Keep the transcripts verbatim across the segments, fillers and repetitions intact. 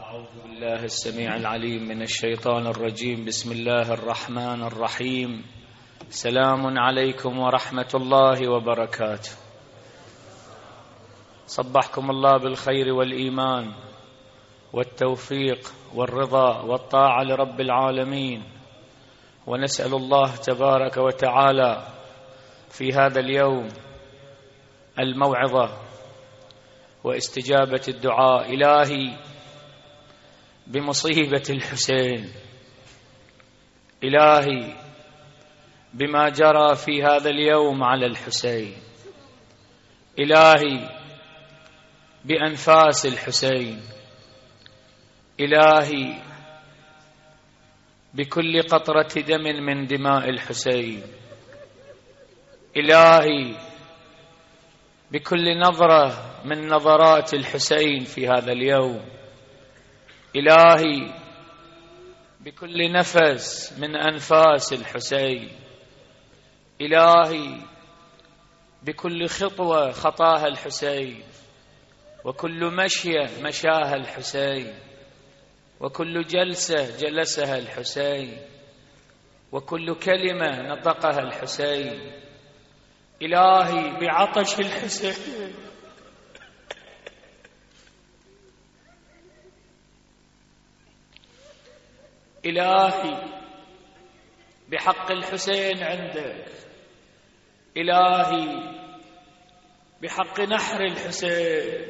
أعوذ بالله السميع العليم من الشيطان الرجيم. بسم الله الرحمن الرحيم. سلام عليكم ورحمة الله وبركاته. صبحكم الله بالخير والإيمان والتوفيق والرضا والطاعة لرب العالمين، ونسأل الله تبارك وتعالى في هذا اليوم الموعظة واستجابة الدعاء. إلهي بمصيبة الحسين، إلهي بما جرى في هذا اليوم على الحسين، إلهي بأنفاس الحسين، إلهي بكل قطرة دم من دماء الحسين، إلهي بكل نظرة من نظرات الحسين في هذا اليوم، إلهي بكل نفس من أنفاس الحسين، إلهي بكل خطوة خطاها الحسين، وكل مشية مشاها الحسين، وكل جلسة جلسها الحسين، وكل كلمة نطقها الحسين، إلهي بعطش الحسين، إلهي بحق الحسين عندك، إلهي بحق نحر الحسين،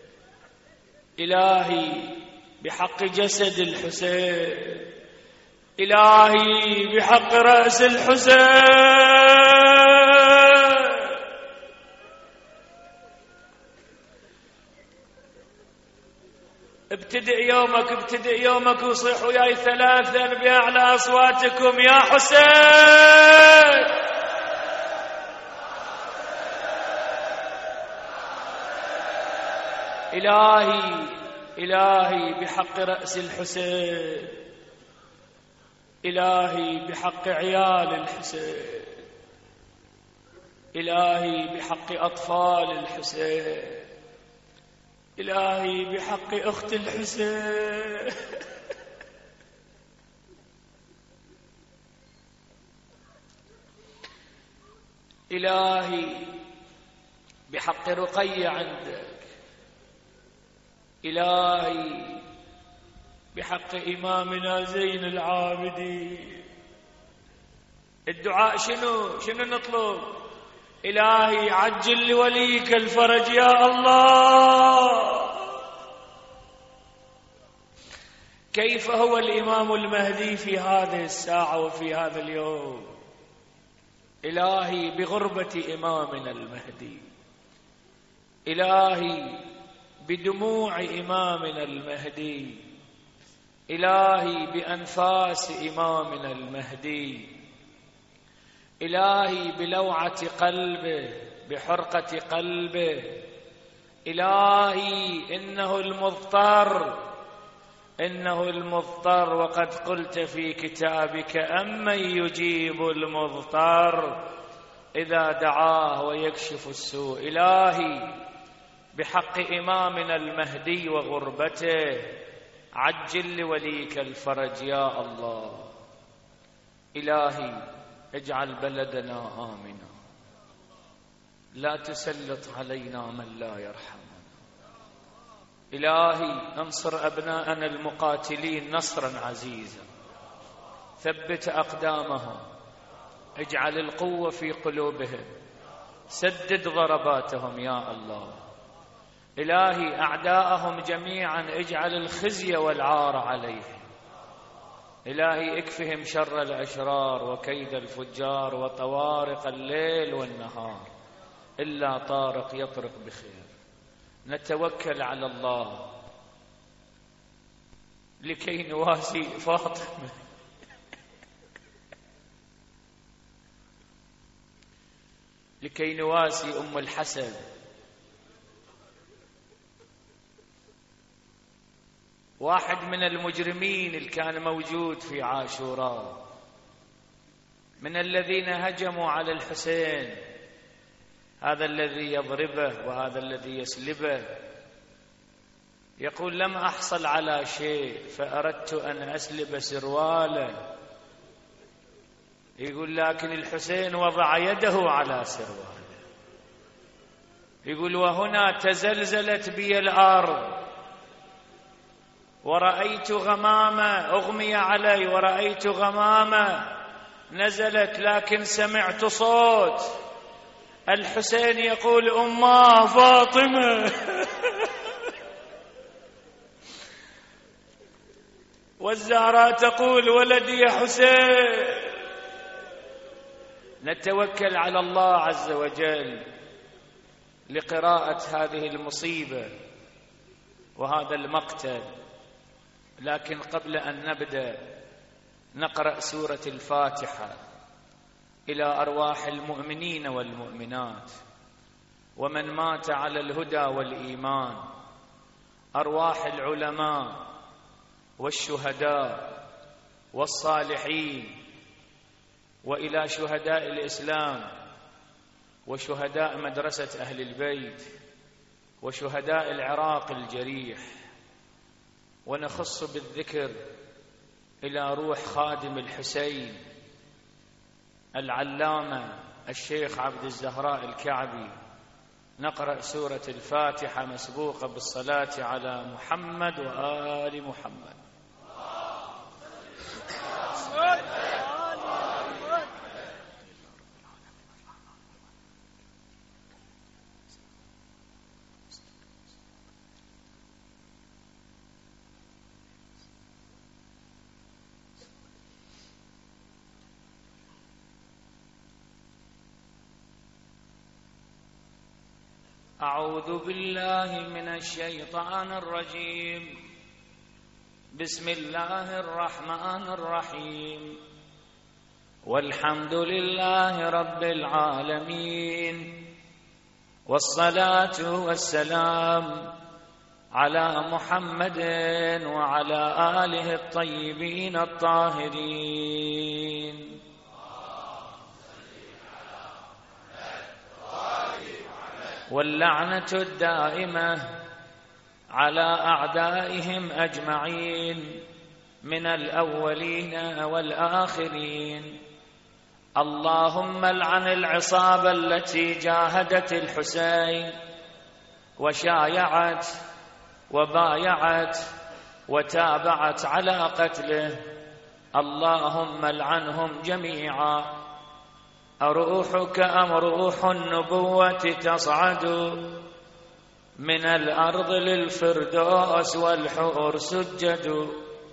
إلهي بحق جسد الحسين، إلهي بحق رأس الحسين. ابتدئ يومك ابتدئ يومك وصيحوا وياي ثلاثا بأعلى أصواتكم: يا حسين، إلهي إلهي بحق رأس الحسين، إلهي بحق عيال الحسين، إلهي بحق أطفال الحسين، إلهي بحق أخت الحسين، إلهي بحق رقية عندك، إلهي بحق إمامنا زين العابدين. الدعاء شنو شنو نطلب؟ إلهي عجل لوليك الفرج يا الله. كيف هو الإمام المهدي في هذه الساعة وفي هذا اليوم؟ إلهي بغربة إمامنا المهدي، إلهي بدموع إمامنا المهدي، إلهي بأنفاس إمامنا المهدي، إلهي بلوعة قلبه بحرقة قلبه، إلهي إنه المضطر إنه المضطر، وقد قلت في كتابك: أمن يجيب المضطر إذا دعاه ويكشف السوء. إلهي بحق إمامنا المهدي وغربته عجل لوليك الفرج يا الله. إلهي اجعل بلدنا آمنا، لا تسلط علينا من لا يرحمنا. إلهي انصر أبناءنا المقاتلين نصرا عزيزا، ثبت أقدامهم، اجعل القوة في قلوبهم، سدد ضرباتهم يا الله. إلهي أعداءهم جميعا اجعل الخزي والعار عليهم. إلهي اكفهم شر الأشرار وكيد الفجار وطوارق الليل والنهار، إلا طارق يطرق بخير. نتوكل على الله لكي نواسي فاطمة، لكي نواسي أم الحسن، واحد من المجرمين اللي كان موجود في عاشوراء، من الذين هجموا على الحسين، هذا الذي يضربه وهذا الذي يسلبه. يقول لم أحصل على شيء فأردت أن أسلب سرواله. يقول لكن الحسين وضع يده على سرواله. يقول وهنا تزلزلت بي الأرض ورأيت غمامة أغمي علي ورأيت غمامة نزلت، لكن سمعت صوت الحسين يقول أماه فاطمة والزهراء تقول ولدي يا حسين. نتوكل على الله عز وجل لقراءة هذه المصيبة وهذا المقتل. لكن قبل أن نبدأ نقرأ سورة الفاتحة إلى أرواح المؤمنين والمؤمنات ومن مات على الهدى والإيمان، أرواح العلماء والشهداء والصالحين، وإلى شهداء الإسلام وشهداء مدرسة أهل البيت وشهداء العراق الجريح. ونخص بالذكر إلى روح خادم الحسين العلامة الشيخ عبد الزهراء الكعبي. نقرأ سورة الفاتحة مسبوقة بالصلاة على محمد وآل محمد. أعوذ بالله من الشيطان الرجيم. بسم الله الرحمن الرحيم. والحمد لله رب العالمين، والصلاة والسلام على محمد وعلى آله الطيبين الطاهرين. واللعنة الدائمة على أعدائهم أجمعين من الأولين والآخرين. اللهم العن العصابة التي جاهدت الحسين وشايعت وبايعت وتابعت على قتله. اللهم العنهم جميعا. أروحك أم روح النبوة تصعد من الأرض للفردوس والحور سجد،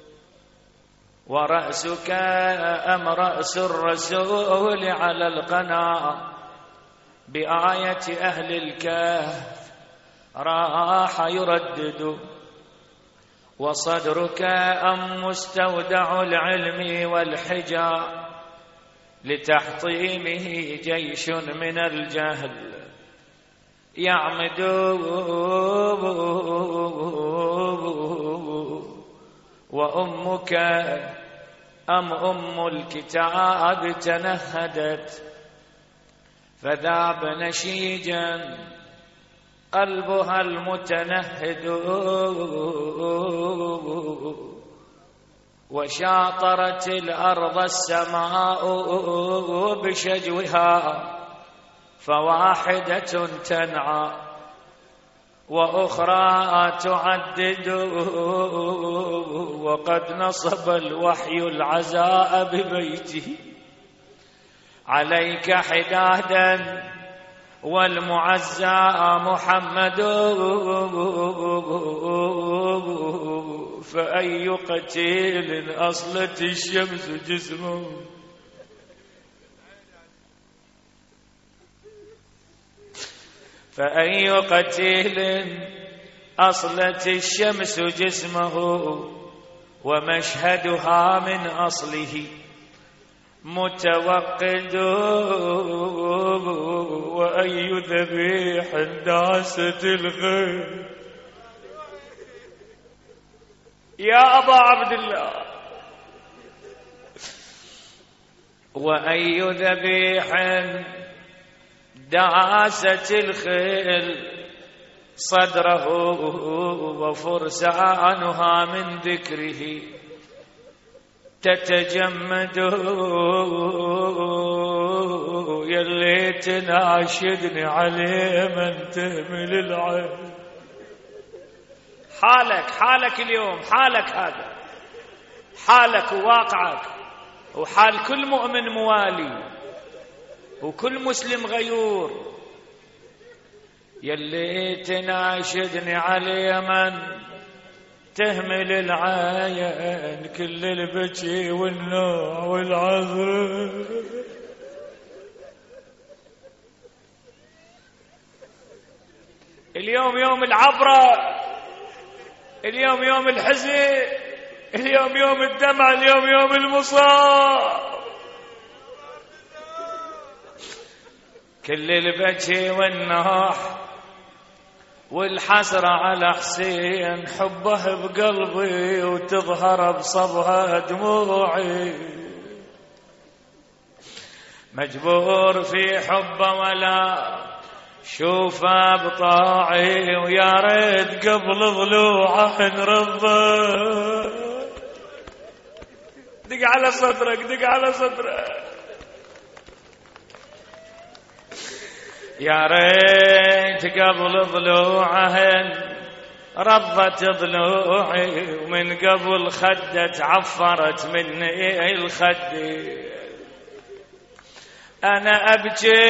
ورأسك أم رأس الرسول على القناة بآية أهل الكهف راح يردد، وصدرك أم مستودع العلم والحجاب لتحطيمه جيش من الجهل يعمد، وأمك أم أم الكتاب تنهدت فذاب نشيجا قلبها المتنهد، وشاطرت الأرض السماء بشجوها فواحدة تنعى وأخرى تعدد، وقد نصب الوحي العزاء ببيته عليك حدادا والمعزى محمد، فأي قتيل أصلت الشمس جسمه فأي قتيل أصلت الشمس جسمه، ومشهدها من أصله متوقد، وأي ذبيح داست الغير يا أبا عبد الله، وأي ذبيح داست الخيل صدره وفرسانها من ذكره تتجمد. يلي تناشدني عليه من تهمل العين. حالك حالك اليوم، حالك هذا، حالك وواقعك وحال كل مؤمن موالي وكل مسلم غيور. يلي تناشدني عليه من تهمل العين، كل البكي والنوع والعذر. اليوم يوم العبرة، اليوم يوم الحزن، اليوم يوم الدمع، اليوم يوم المصاب. كل البكي والنوح والحسرة على حسين، حبه بقلبي وتظهر بصبها دموعي. مجبور في حبه ولا شوفه بطاعي، ويا ريت قبل ضلوعه نرضى. دق على صدرك، دق على صدرك. يا ريت قبل ضلوعهن رضت ضلوعي، ومن قبل خدة عفرت مني الخد. أنا أبكي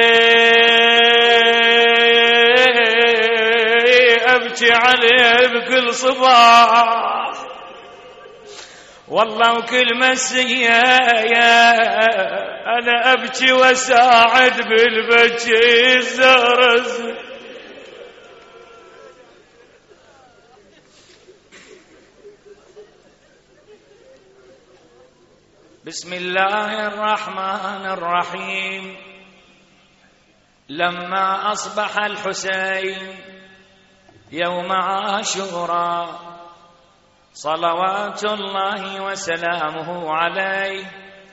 أبكي عليه بكل صباح والله وكل مسيا. أنا أبكي وساعد بالبكي الزرز. بسم الله الرحمن الرحيم. لما أصبح الحسين يوم عاشوراء صلوات الله وسلامه عليه،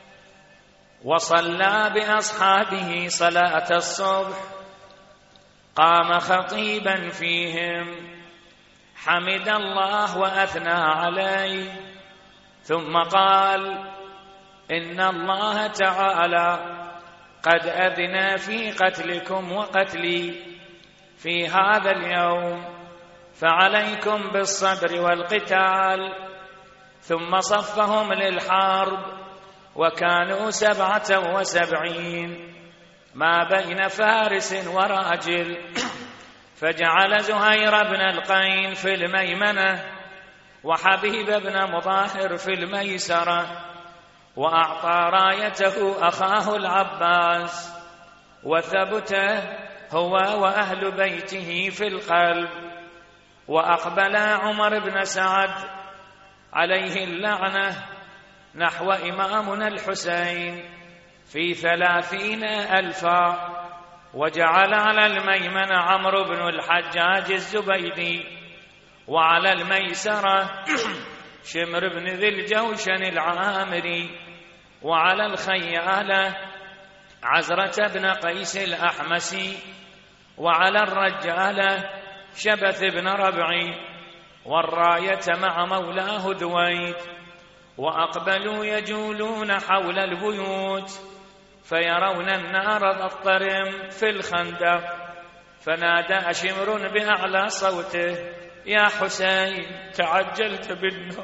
وصلى بأصحابه صلاة الصبح، قام خطيبا فيهم حمد الله وأثنى عليه، ثم قال: إن الله تعالى قد أذن في قتلكم وقتلي في هذا اليوم، فعليكم بالصبر والقتال. ثم صفهم للحرب، وكانوا سبعة وسبعين ما بين فارس وراجل. فجعل زهير بن القين في الميمنة، وحبيب بن مظاهر في الميسرة، وأعطى رايته أخاه العباس، وثبته هو وأهل بيته في القلب. وأقبل عمر بن سعد عليه اللعنة نحو إمامنا الحسين في ثلاثين ألفا، وجعل على الميمن عمرو بن الحجاج الزبيدي، وعلى الميسرة شمر بن ذي الجوشن العامري، وعلى الخيالة عزرة بن قيس الأحمسي، وعلى الرجالة شبث بن ربعي، والراية مع مولاه دويد. وأقبلوا يجولون حول البيوت فيرون النار تضطرم في الخندق، فنادى شمر بأعلى صوته: يا حسين تعجلت بالنار،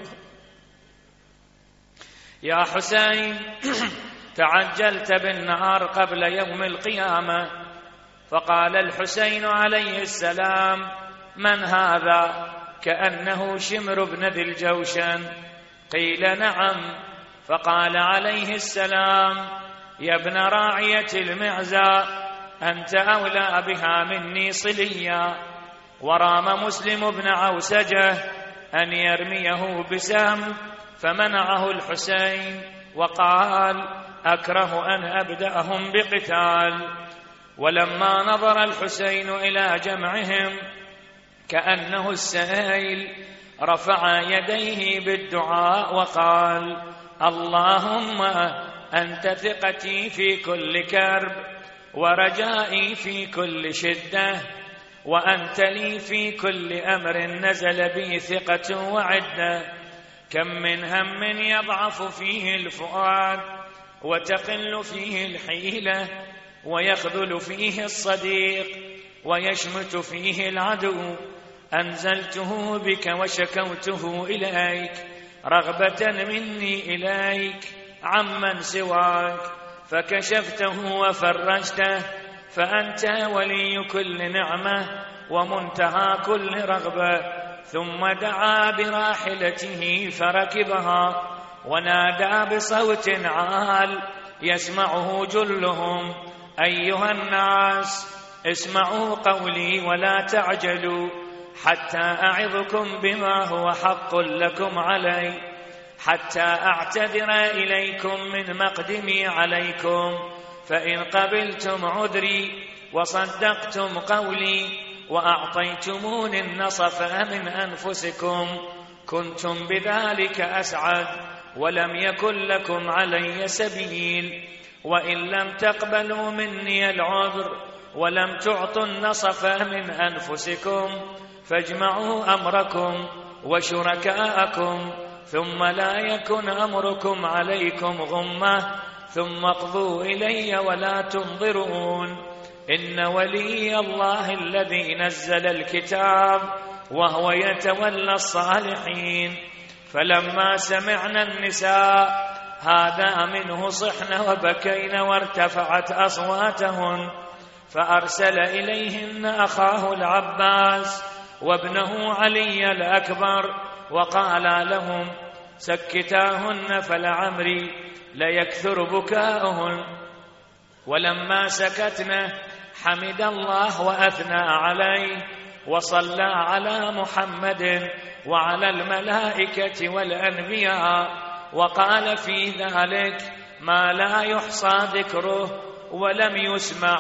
يا حسين تعجلت بالنار قبل يوم القيامة. فقال الحسين عليه السلام: من هذا؟ كأنه شمر بن ذي الجوشن. قيل: نعم. فقال عليه السلام: يا ابن راعية المعزى، أنت أولى بها مني صليا. ورام مسلم بن عوسجة أن يرميه بسهم، فمنعه الحسين وقال: أكره أن أبدأهم بقتال. ولما نظر الحسين إلى جمعهم كأنه السائل، رفع يديه بالدعاء وقال: اللهم أنت ثقتي في كل كرب، ورجائي في كل شدة، وأنت لي في كل أمر نزل بي ثقة وعدة. كم من هم يضعف فيه الفؤاد وتقل فيه الحيلة ويخذل فيه الصديق ويشمت فيه العدو، أنزلته بك وشكوته إليك رغبة مني إليك عمن سواك، فكشفته وفرجته، فأنت ولي كل نعمة ومنتهى كل رغبة. ثم دعا براحلته فركبها ونادى بصوت عال يسمعه جلهم: أيها الناس اسمعوا قولي ولا تعجلوا حتى أعظكم بما هو حق لكم علي، حتى أعتذر إليكم من مقدمي عليكم. فإن قبلتم عذري وصدقتم قولي وأعطيتموني النصف من أنفسكم كنتم بذلك أسعد ولم يكن لكم علي سبيل. وإن لم تقبلوا مني العذر ولم تعطوا النصف من أنفسكم فاجمعوا أمركم وشركاءكم ثم لا يكن أمركم عليكم غمة، ثم اقضوا إلي ولا تنظرون. إن ولي الله الذي نزل الكتاب وهو يتولى الصالحين. فلما سمعنا النساء هذا منه صحن وبكين وارتفعت أصواتهن، فأرسل إليهن أخاه العباس وابنه علي الأكبر وقال لهم: سكتاهن فلعمري ليكثر بكاؤهن. ولما سكتنا حمد الله وأثنى عليه وصلى على محمد وعلى الملائكة والأنبياء، وقال في ذلك ما لا يحصى ذكره ولم يسمع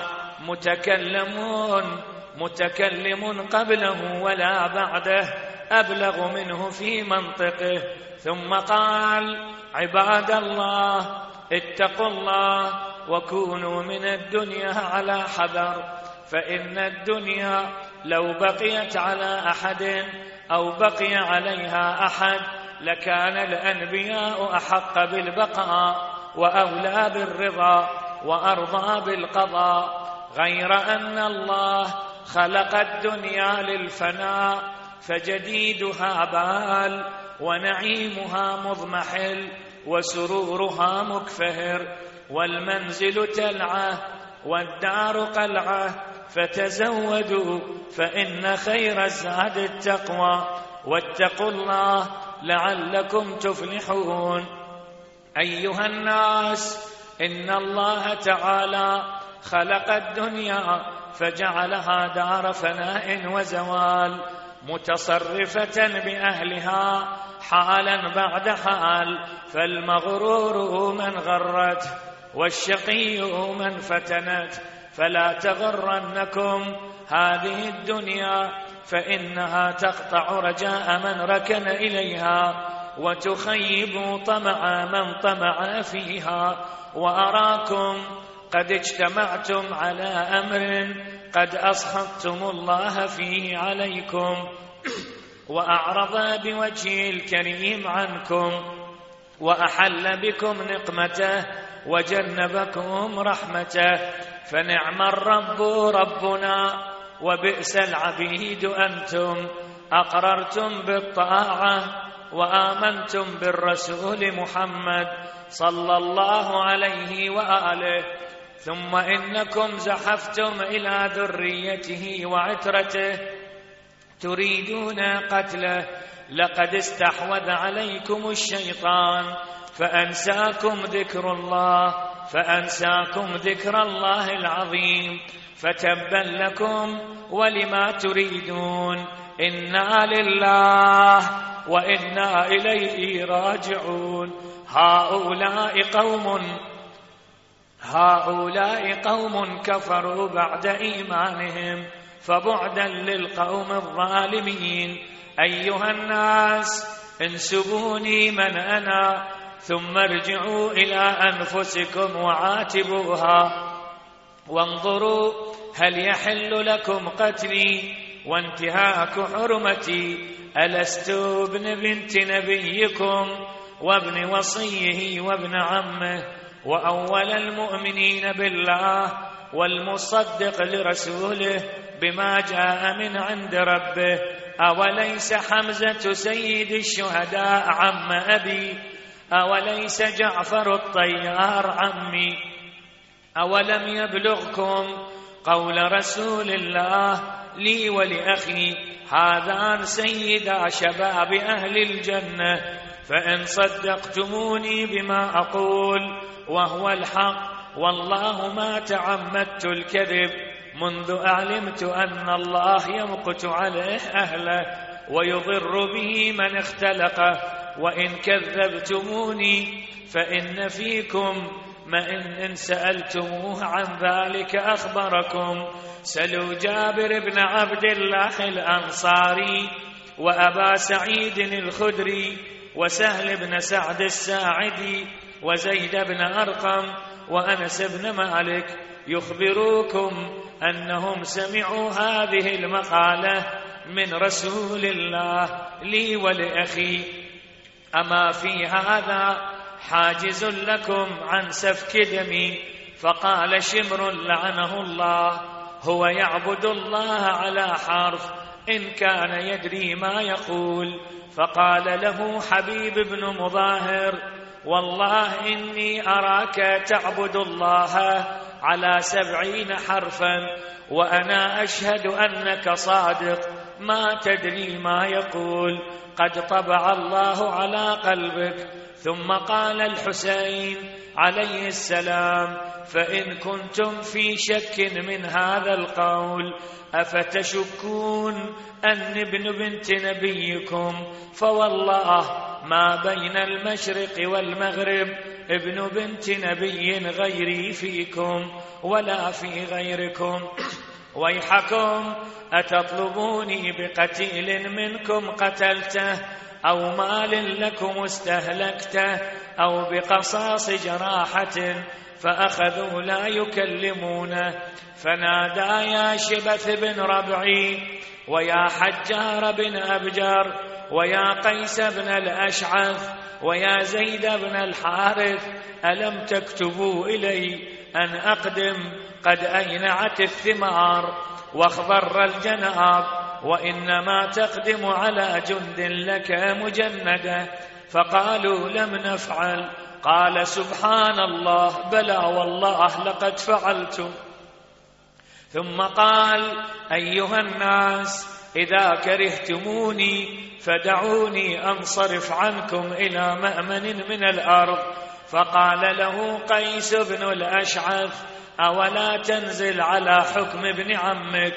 متكلمون متكلم قبله ولا بعده أبلغ منه في منطقه. ثم قال: عباد الله اتقوا الله وكونوا من الدنيا على حذر، فإن الدنيا لو بقيت على أحد أو بقي عليها أحد لكان الأنبياء أحق بالبقاء وأولى بالرضا وأرضى بالقضاء، غير أن الله خلق الدنيا للفناء فجديدها بال ونعيمها مضمحل وسرورها مكفهر، والمنزل تلعة والدار قلعة، فتزودوا فإن خير الزاد التقوى، واتقوا الله لعلكم تفلحون. أيها الناس إن الله تعالى خلق الدنيا فجعلها دار فناء وزوال متصرفة بأهلها حالا بعد حال، فالمغرور من غرته والشقي من فتنت، فلا تغرنكم هذه الدنيا فإنها تقطع رجاء من ركن إليها وتخيب طمع من طمع فيها. وأراكم قد اجتمعتم على أمر قد أسخطتم الله فيه عليكم وأعرض بوجهه الكريم عنكم وأحل بكم نقمته وجنبكم رحمته، فنعم الرب ربنا وبئس العبيد أنتم. أقررتم بالطاعة وآمنتم بالرسول محمد صلى الله عليه وآله، ثم إنكم زحفتم إلى ذريته وعترته تريدون قتله. لقد استحوذ عليكم الشيطان فأنساكم ذكر الله فأنساكم ذكر الله العظيم، فتبا لكم ولما تريدون. إنا لله وإنا إليه راجعون. هؤلاء قوم هؤلاء قوم كفروا بعد إيمانهم فبعدا للقوم الظالمين. أيها الناس انسبوني من أنا ثم ارجعوا إلى أنفسكم وعاتبوها وانظروا هل يحل لكم قتلي وانتهاك حرمتي؟ ألست ابن بنت نبيكم وابن وصيه وابن عمه وأول المؤمنين بالله والمصدق لرسوله بما جاء من عند ربه؟ أوليس حمزة سيد الشهداء عم أبي؟ أوليس جعفر الطيار عمي؟ أولم يبلغكم قول رسول الله لي ولأخي هذان سيدا شباب أهل الجنة؟ فإن صدقتموني بما أقول وهو الحق والله ما تعمدت الكذب منذ أعلمت أن الله يمقت عليه أهله ويضر به من اختلقه. وإن كذبتموني فإن فيكم من إن سألتموه عن ذلك أخبركم. سلوا جابر بن عبد الله الأنصاري وأبا سعيد الخدري وسهل بن سعد الساعدي وزيد بن أرقم وأنس بن مالك يخبروكم أنهم سمعوا هذه المقالة من رسول الله لي ولأخي. أما في هذا حاجز لكم عن سفك دمي؟ فقال شمر لعنه الله هو يعبد الله على حرف إن كان يدري ما يقول. فقال له حبيب بن مظاهر والله إني أراك تعبد الله على سبعين حرفا وأنا أشهد أنك صادق ما تدري ما يقول، قد طبع الله على قلبك. ثم قال الحسين عليه السلام فإن كنتم في شك من هذا القول أفتشكون أن ابن بنت نبيكم؟ فوالله ما بين المشرق والمغرب ابن بنت نبي غيري فيكم ولا في غيركم. ويحكم أتطلبوني بقتيل منكم قتلته أو مال لكم استهلكته أو بقصاص جراحة؟ فأخذوا لا يكلمونه. فنادى يا شبث بن ربعي ويا حجار بن أبجر ويا قيس بن الأشعث ويا زيد بن الحارث ألم تكتبوا إلي أن أقدم؟ قد أينعت الثمار واخضر الجناب وإنما تقدم على جند لك مجندة. فقالوا لم نفعل. قال سبحان الله بلى والله لقد فعلت. ثم قال أيها الناس إذا كرهتموني فدعوني أنصرف عنكم إلى مأمن من الأرض. فقال له قيس بن الأشعث أولا تنزل على حكم ابن عمك؟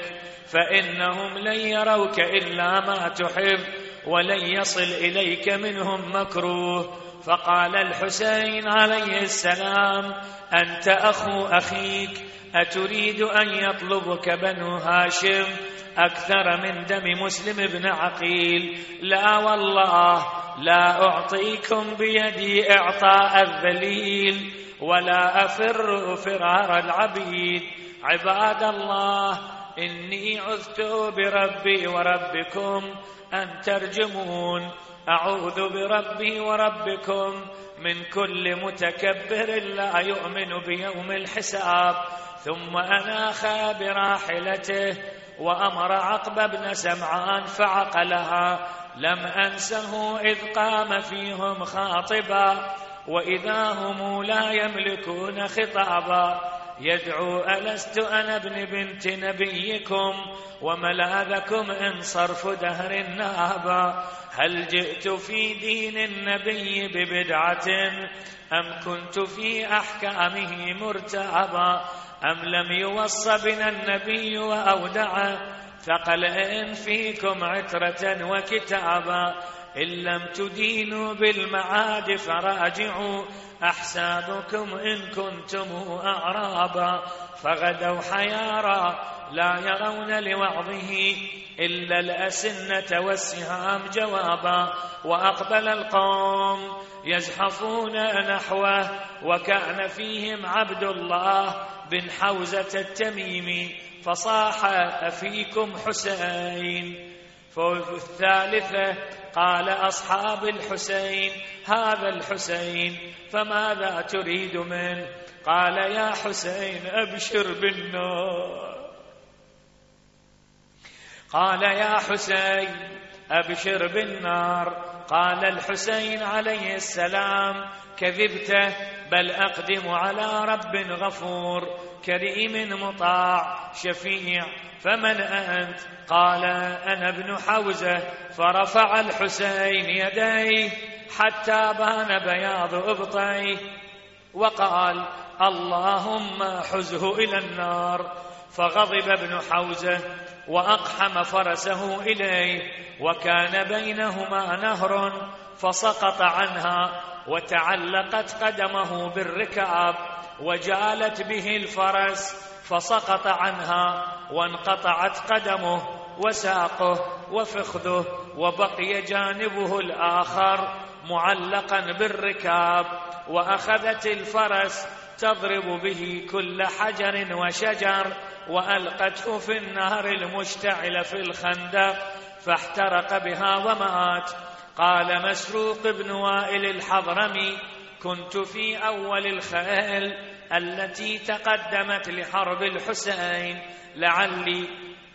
فإنهم لن يروك إلا ما تحب ولن يصل إليك منهم مكروه. فقال الحسين عليه السلام أنت أخو أخيك أتريد أن يطلبك بنو هاشم أكثر من دم مسلم بن عقيل؟ لا والله لا أعطيكم بيدي إعطاء الذليل ولا أفر فرار العبيد. عباد الله إني عذت بربي وربكم أن ترجمون. أعوذ بربي وربكم من كل متكبر لا يؤمن بيوم الحساب. ثم أناخ براحلته وأمر عقبة بن سمعان فعقلها. لم أنسه إذ قام فيهم خاطبا وإذا هم لا يملكون خطابا يدعو ألست أنا ابن بنت نبيكم وملاذكم إن صرف دهر نابا؟ هل جئت في دين النبي ببدعة أم كنت في أحكامه مرتابا؟ أم لم يوص بنا النبي وأودعه ثقل فيكم عترة وكتابا؟ إن لم تدينوا بالمعاد فراجعوا أحسابكم إن كنتم أعرابا. فغدوا حيارى لا يرون لوعظه إلا الأسنة والسهام جوابا. وأقبل القوم يزحفون نحوه وكان فيهم عبد الله بن حوزة التميمي. فصاح أفيكم حسين. ففي الثالثة قال أصحاب الحسين هذا الحسين فماذا تريد منه؟ قال يا حسين أبشر بالنار. قال يا حسين أبشر بالنار. قال الحسين عليه السلام كذبت، بل أقدم على رب غفور كريم مطاع شفيع، فمن أنت؟ قال أنا ابن حوزة. فرفع الحسين يديه حتى بان بياض إبطيه وقال اللهم حزه إلى النار. فغضب ابن حوزة وأقحم فرسه إليه، وكان بينهما نهر فسقط عنها وتعلقت قدمه بالركاب، وجالت به الفرس فسقط عنها وانقطعت قدمه وساقه وفخذه، وبقي جانبه الآخر معلقا بالركاب. وأخذت الفرس تضرب به كل حجر وشجر، وألقته في النهر المشتعل في الخندق فاحترق بها ومات. قال مسروق بن وائل الحضرمي كنت في أول الخيل التي تقدمت لحرب الحسين لعلي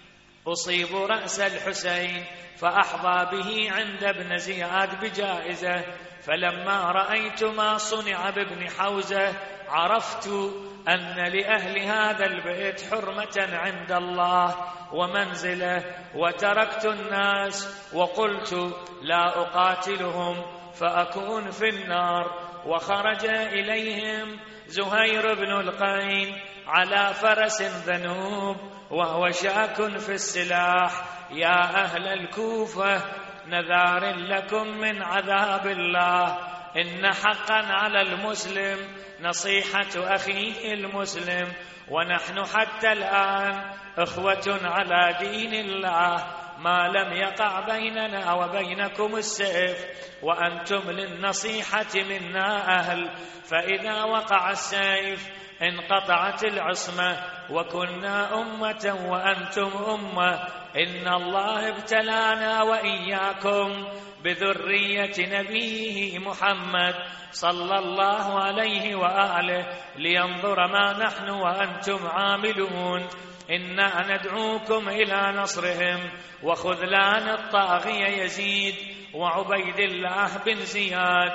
أصيب رأس الحسين فأحظى به عند ابن زياد بجائزة، فلما رأيت ما صنع بابن حوزة عرفت أن لأهل هذا البيت حرمة عند الله ومنزله، وتركت الناس وقلت لا أقاتلهم فأكون في النار. وخرج إليهم زهير بن القين على فرس ذنوب وهو شاك في السلاح. يا أهل الكوفة نذار لكم من عذاب الله، إن حقا على المسلم نصيحة أخيه المسلم، ونحن حتى الآن إخوة على دين الله، ما لم يقع بيننا وبينكم السيف، وأنتم للنصيحة منا أهل، فإذا وقع السيف انقطعت العصمة وكنا أمة وأنتم أمة. إن الله ابتلانا وإياكم بذرية نبيه محمد صلى الله عليه وآله لينظر ما نحن وأنتم عاملون. إنا ندعوكم إلى نصرهم وخذلان الطاغية يزيد وعبيد الله بن زياد،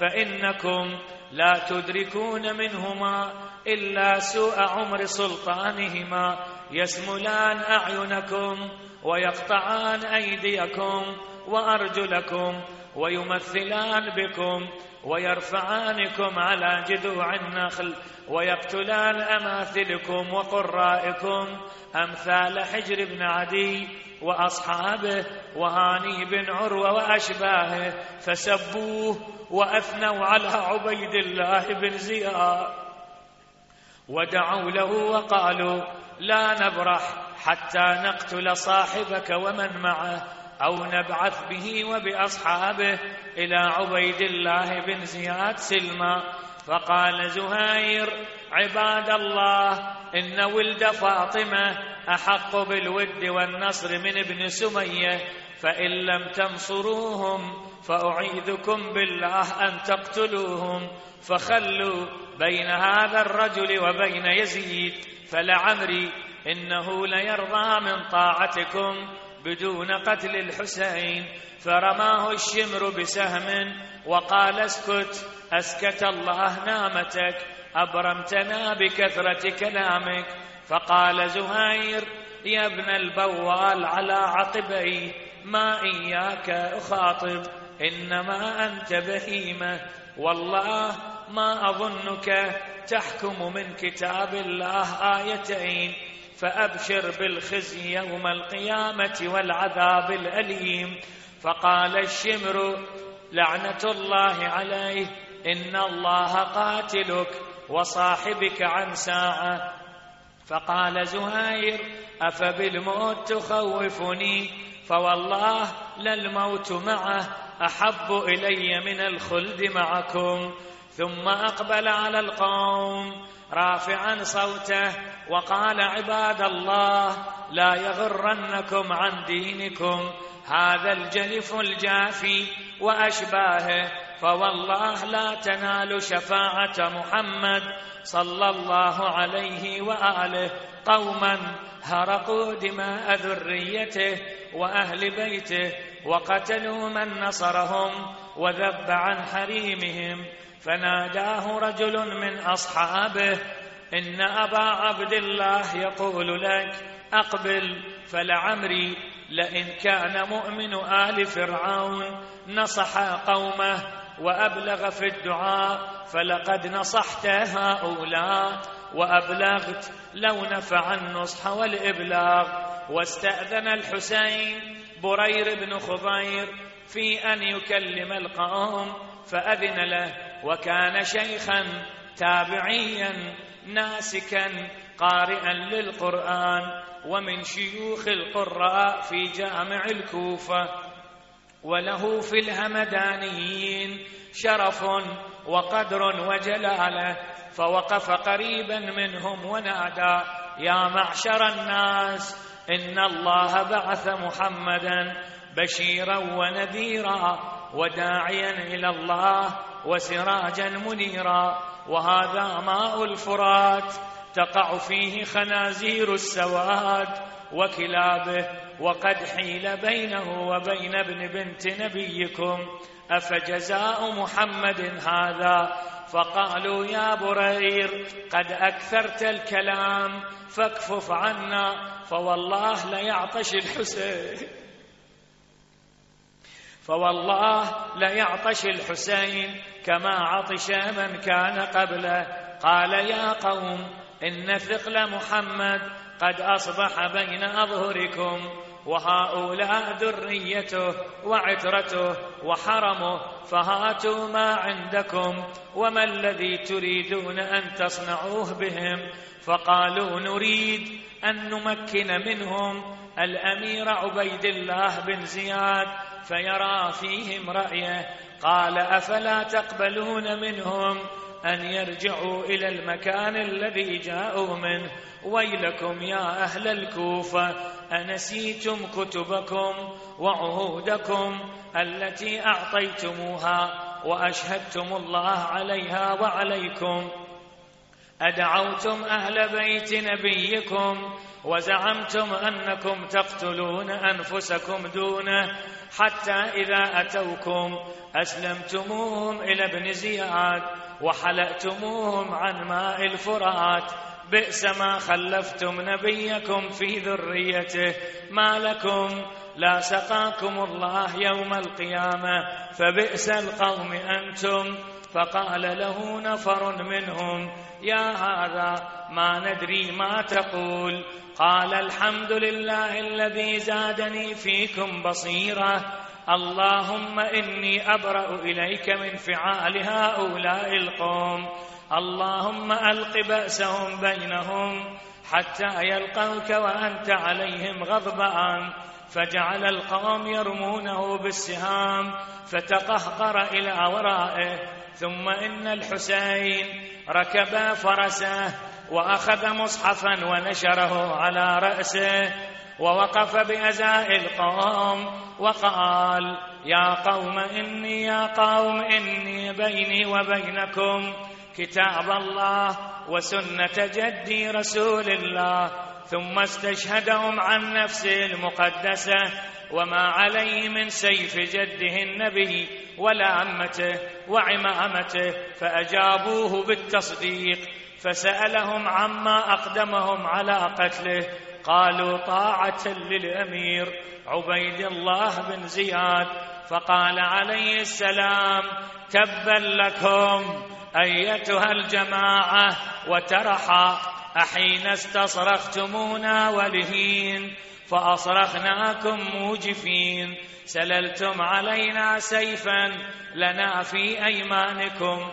فإنكم لا تدركون منهما إلا سوء عمر سلطانهما، يسملان أعينكم ويقطعان أيديكم وأرجلكم ويمثلان بكم ويرفعانكم على جذوع النخل ويقتلان أماثلكم وقرائكم أمثال حجر بن عدي وأصحابه وهاني بن عروة وأشباهه، فسبوه وأثنوا على عبيد الله بن زياد ودعوا له وقالوا لا نبرح حتى نقتل صاحبك ومن معه أو نبعث به وبأصحابه إلى عبيد الله بن زياد سلما. فقال زهير عباد الله إن ولد فاطمة أحق بالود والنصر من ابن سمية، فإن لم تنصروهم فأعيذكم بالله أن تقتلوهم، فخلوا بين هذا الرجل وبين يزيد، فلعمري إنه ليرضى من طاعتكم بدون قتل الحسين. فرماه الشمر بسهم وقال اسكت، أسكت الله نامتك، أبرمتنا بكثرة كلامك. فقال زهير يا ابن البوال على عقبي ما إياك أخاطب، إنما أنت بهيمة، والله ما أظنك تحكم من كتاب الله آيتين، فأبشر بالخزي يوم القيامة والعذاب الأليم. فقال الشمر لعنة الله عليه إن الله قاتلك وصاحبك عن ساعة. فقال زهير أفبالموت تخوفني؟ فوالله للموت معه أحب إلي من الخلد معكم. ثم أقبل على القوم رافعا صوته وقال: عباد الله، لا يغرنكم عن دينكم هذا الجلف الجافي وأشباهه، فوالله لا تنال شفاعة محمد صلى الله عليه وآله قوما هرقوا دماء ذريته وأهل بيته وقتلوا من نصرهم وذب عن حريمهم. فناداه رجل من أصحابه: إن أبا عبد الله يقول لك أقبل، فلعمري لئن كان مؤمن آل فرعون نصح قومه وأبلغ في الدعاء فلقد نصحت هؤلاء وأبلغت، لو نفع النصح والإبلاغ. واستأذن الحسين برير بن خضير في أن يكلم القوم فأذن له، وكان شيخا تابعيا ناسكا قارئا للقرآن ومن شيوخ القراء في جامع الكوفة، وله في الهمدانيين شرف وقدر وجلاله. فوقف قريبا منهم ونادى: يا معشر الناس، إن الله بعث محمدا بشيرا ونذيرا وداعيا إلى الله وسراجا منيرا، وهذا ماء الفرات تقع فيه خنازير السواد وكلابه، وقد حيل بينه وبين ابن بنت نبيكم، أفجزاء محمد هذا؟ فقالوا: يا برير، قد أكثرت الكلام فاكفف عنا، فوالله ليعطش الحسين فوالله ليعطش الحسين كما عطش من كان قبله. قال: يا قوم، إن ثقل محمد قد أصبح بين أظهركم، وهؤلاء ذريته وعترته وحرمه، فهاتوا ما عندكم وما الذي تريدون أن تصنعوه بهم. فقالوا: نريد أن نمكن منهم الأمير عبيد الله بن زياد فيرى فيهم رأيه. قال: أفلا تقبلون منهم أن يرجعوا إلى المكان الذي جاءوا منه؟ ويلكم يا أهل الكوفة، أنسيتم كتبكم وعهودكم التي أعطيتموها وأشهدتم الله عليها وعليكم؟ أدعوتم أهل بيت نبيكم وزعمتم أنكم تقتلون أنفسكم دونه، حتى إذا أتوكم أسلمتموهم إلى ابن زياد وحلأتموهم عن ماء الفرات. بئس ما خلفتم نبيكم في ذريته، ما لكم لا سقاكم الله يوم القيامة، فبئس القوم أنتم. فقال له نفر منهم: يا هذا، ما ندري ما تقول. قال: الحمد لله الذي زادني فيكم بصيرة. اللهم إني أبرأ إليك من فعال هؤلاء القوم، اللهم ألق بأسهم بينهم حتى يلقوك وأنت عليهم غضبان. فجعل القوم يرمونه بالسهام فتقهقر إلى ورائه. ثم إن الحسين ركب فرسه وأخذ مصحفا ونشره على رأسه ووقف بأزاء القوم وقال: يا قوم إني يا قوم إني بيني وبينكم كتاب الله وسنة جدي رسول الله. ثم استشهدهم عن نفسه المقدسة وما عليه من سيف جده النبي ولا عمته وعمامته، فأجابوه بالتصديق. فسألهم عما أقدمهم على قتله، قالوا: طاعة للأمير عبيد الله بن زياد. فقال عليه السلام: تبا لكم أيتها الجماعة وترحا، أحين استصرختمونا ولهين فأصرخناكم موجفين، سللتم علينا سيفا لنا في أيمانكم،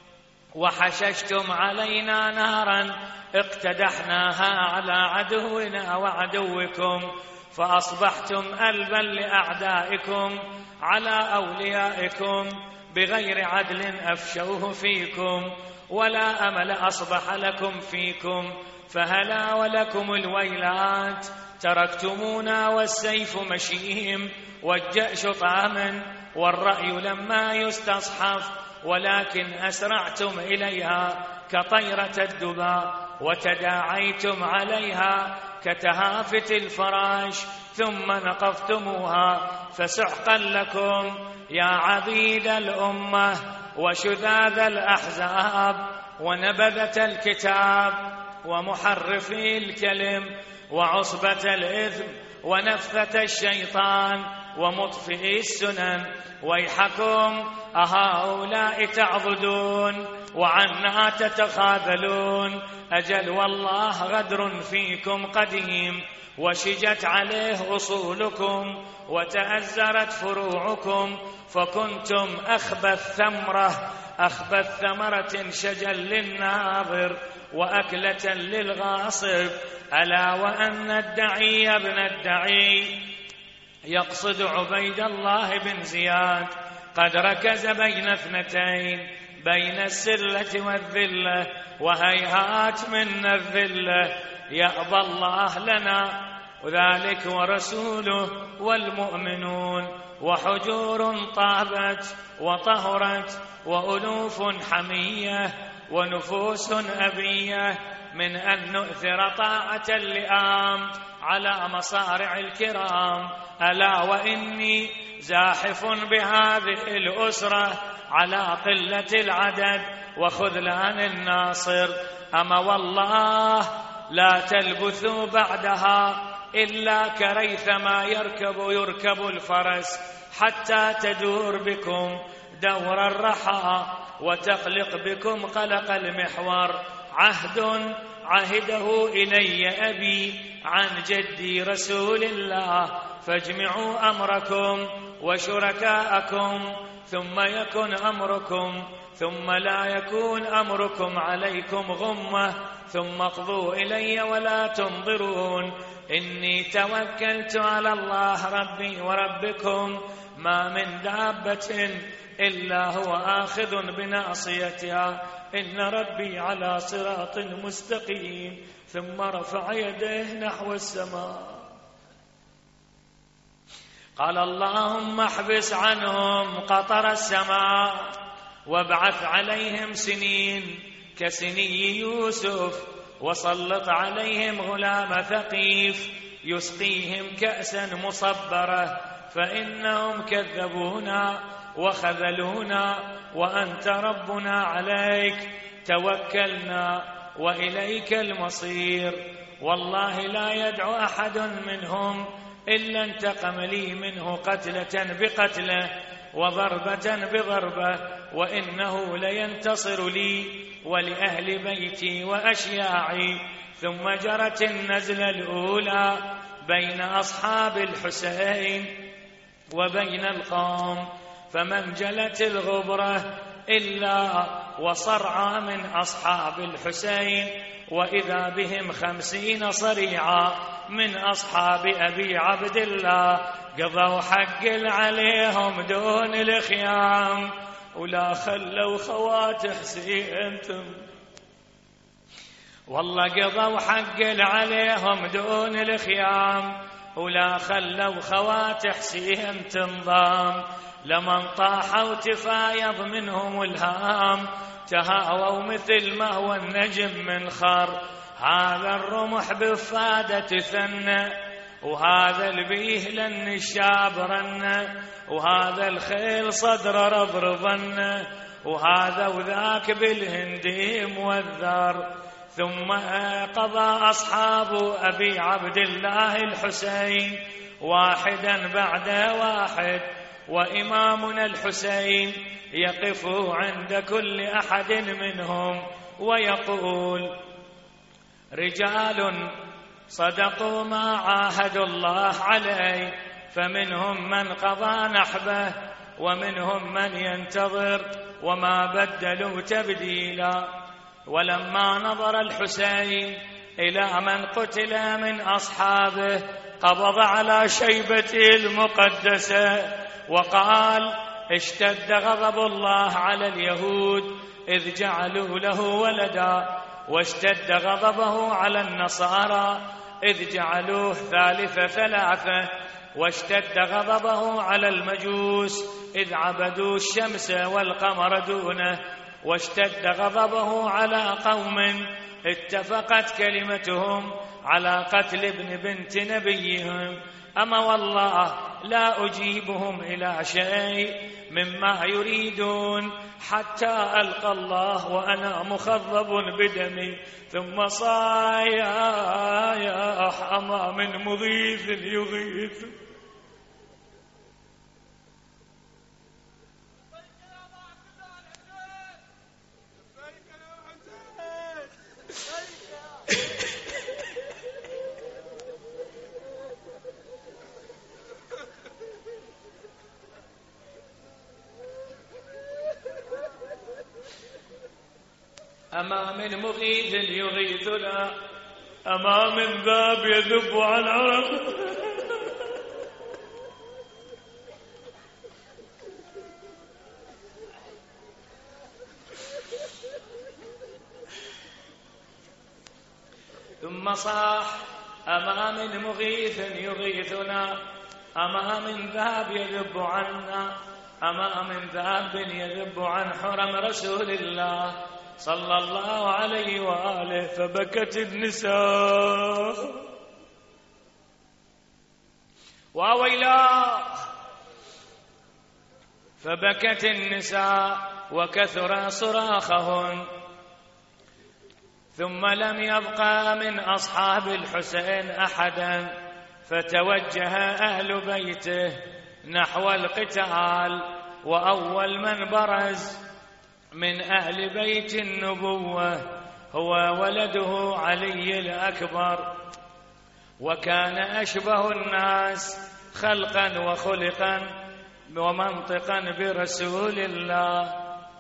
وحششتم علينا نارا اقتدحناها على عدونا وعدوكم، فأصبحتم ألبا لأعدائكم على أوليائكم. بغير عدل أفشوه فيكم، ولا أمل أصبح لكم فيكم، فهلا ولكم الويلات، تركتمونا والسيف مشيم، والجأش طعام، والرأي لما يستصحف، ولكن أسرعتم إليها كطيرة الدباء، وتداعيتم عليها كتهافت الفراش، ثم نقفتموها، فسحقا لكم يا عبيد الأمة وشذاذ الأحزاب، ونبذة الكتاب، ومحرفي الكلم، وعصبة الإثم، ونفثة الشيطان، ومطفئي السنن. ويحكم أهؤلاء تعبدون وعنا تتخاذلون؟ أجل والله غدر فيكم قديم، وشجت عليه أصولكم، وتأزرت فروعكم، فكنتم أخبث ثمرة أخبث ثمرة شجل للناظر، وأكلة للغاصب. ألا وأن الدعي ابن الدعي يقصد عبيد الله بن زياد قد ركز بين اثنتين، بين السلة والذلة، وهيهات من الذلة يأبى الله لنا وذلك ورسوله والمؤمنون، وحجور طابت وطهرت، وألوف حمية، ونفوس أبية، من أن نؤثر طاعة اللئام على مصارع الكرام. ألا وإني زاحف بهذه الأسرة على قلة العدد وخذلان الناصر، أما والله لا تلبثوا بعدها إلا كريثما يركب يركب الفرس، حتى تدور بكم دور الرحى، وتخلق بكم قلق المحور. عهد عهده إلي أبي عن جدي رسول الله، فاجمعوا أمركم وشركاءكم، ثم يكن أمركم ثم لا يكون أمركم عليكم غمة، ثم اقضوا إلي ولا تنظرون. إني توكلت على الله ربي وربكم، ما من دابة إلا هو آخذ بناصيتها، إن ربي على صراط مستقيم. ثم رفع يديه نحو السماء قال اللهم احبس عنهم قطر السماء، وابعث عليهم سنين كسني يوسف، وسلط عليهم غلام ثقيف يسقيهم كأسا مصبرة، فإنهم كذبونا وخذلونا، وأنت ربنا عليك توكلنا وإليك المصير. والله لا يدعو أحد منهم إلا انتقم لي منه قتلة بقتله وضربة بضربة، وإنه لينتصر لي ولأهل بيتي وأشياعي. ثم جرت النزلة الأولى بين أصحاب الحسين وبين القوم، فمن جلت الغبرة إلا وصرعى من أصحاب الحسين، وإذا بهم خمسين صريعا من أصحاب أبي عبد الله، قضوا حق عليهم دون الخيام، ولا خلوا خوات حسين تم والله قضوا حق عليهم دون الخيام، ولا خلوا خوات حسين تنضام. لمن طاحوا تفايض منهم الهام، تهاووا مثل ما هو النجم من خر. هذا الرمح بفادة ثنى، وهذا البيه لن الشاب رنة، وهذا الخيل صدر رضرضن، وهذا وذاك بالهندي موذر. ثم قضى أصحاب أبي عبد الله الحسين واحدا بعد واحد، وإمامنا الحسين يقف عند كل أحد منهم ويقول: رجال صدقوا ما عاهدوا الله عليه، فمنهم من قضى نحبه ومنهم من ينتظر، وما بدلوا تبديلا. ولما نظر الحسين إلى من قتل من أصحابه قبض على شيبته المقدسة وقال: اشتد غضب الله على اليهود إذ جعلوا له ولدا، واشتد غضبه على النصارى إذ جعلوه ثالث ثلاثة، واشتد غضبه على المجوس إذ عبدوا الشمس والقمر دونه، واشتد غضبه على قوم اتفقت كلمتهم على قتل ابن بنت نبيهم. أما والله لا أجيبهم إلى شيء مما يريدون حتى ألقى الله وأنا مخضب بدمي. ثم صايح أما من مغيث يغيث. أما من مغيث يغيثنا، أما من باب يذب عن عرق. ثم صاح أما من مغيث يغيثنا، أما من ذاب يذب عنا، أما من ذاب يذب عن حرم رسول الله صلى الله عليه وآله. فبكت النساء وويلاه، فبكت النساء وكثر صراخهن. ثم لم يبقى من أصحاب الحسين أحدا، فتوجه أهل بيته نحو القتال. وأول من برز من أهل بيت النبوة هو ولده علي الأكبر، وكان أشبه الناس خلقا وخلقا ومنطقا برسول الله،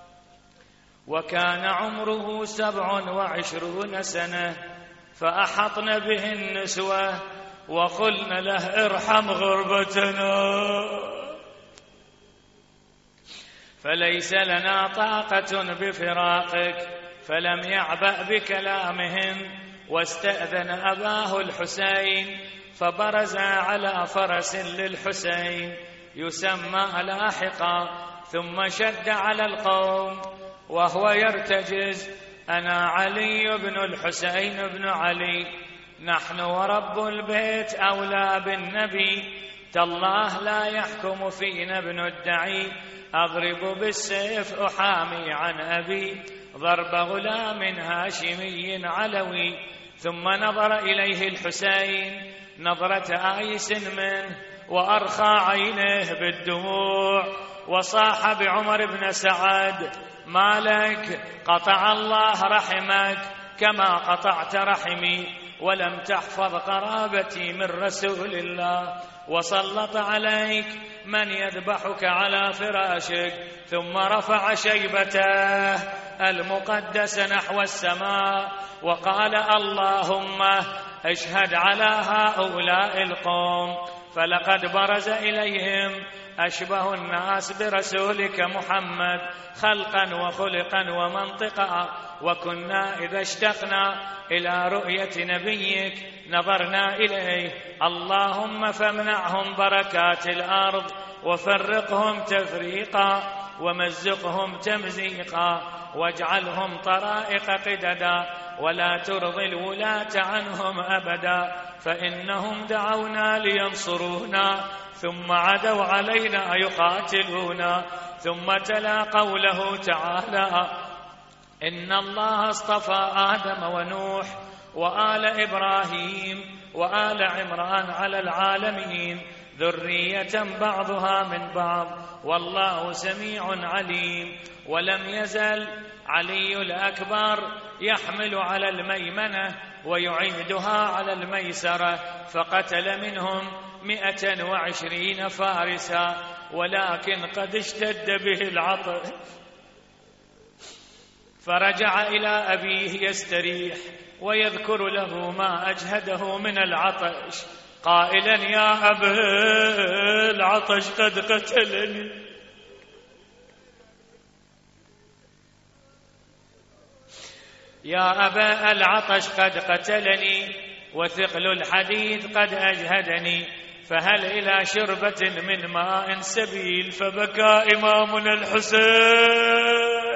وكان عمره سبع وعشرون سنة. فأحطن به النسوة وقلن له ارحم غربتنا، فليس لنا طاقة بفراقك. فلم يعبأ بكلامهم، واستأذن أباه الحسين، فبرز على فرس للحسين يسمى لاحقا. ثم شد على القوم وهو يرتجز: أنا علي بن الحسين بن علي، نحن ورب البيت أولى بالنبي، تالله لا يحكم فينا ابن الدعي، أضرب بالسيف أحامي عن أبي، ضرب غلام هاشمي علوي. ثم نظر إليه الحسين نظرة آيس منه، وأرخى عينيه بالدموع، وصاح بعمر بن سعد: ما لك؟ قطع الله رحمك كما قطعت رحمي، ولم تحفظ قرابتي من رسول الله، وسلط عليك من يذبحك على فراشك. ثم رفع شيبته المقدس نحو السماء وقال: اللهم اشهد على هؤلاء القوم، فلقد برز إليهم أشبه الناس برسولك محمد خلقا وخلقا ومنطقا، وكنا إذا اشتقنا إلى رؤية نبيك نظرنا إليه. اللهم فامنعهم بركات الأرض، وفرقهم تفريقا، ومزقهم تمزيقا، واجعلهم طرائق قددا، ولا ترضي الولاة عنهم أبدا، فإنهم دعونا لينصرونا ثم عدوا علينا يقاتلونا. ثم تلا قوله تعالى: إن الله اصطفى آدم ونوح وآل إبراهيم وآل عمران على العالمين، ذرية بعضها من بعض، والله سميع عليم. ولم يزل علي الأكبر يحمل على الميمنة ويعيدها على الميسرة، فقتل منهم مئة وعشرين فارسا، ولكن قد اشتد به العطش، فرجع إلى أبيه يستريح ويذكر له ما أجهده من العطش، قائلا: يا أبا العطش قد قتلني. يا أبا العطش قد قتلني وثقل الحديث قد أجهدني، فهل إلى شربة من ماء سبيل؟ فبكى إمامنا الحسين.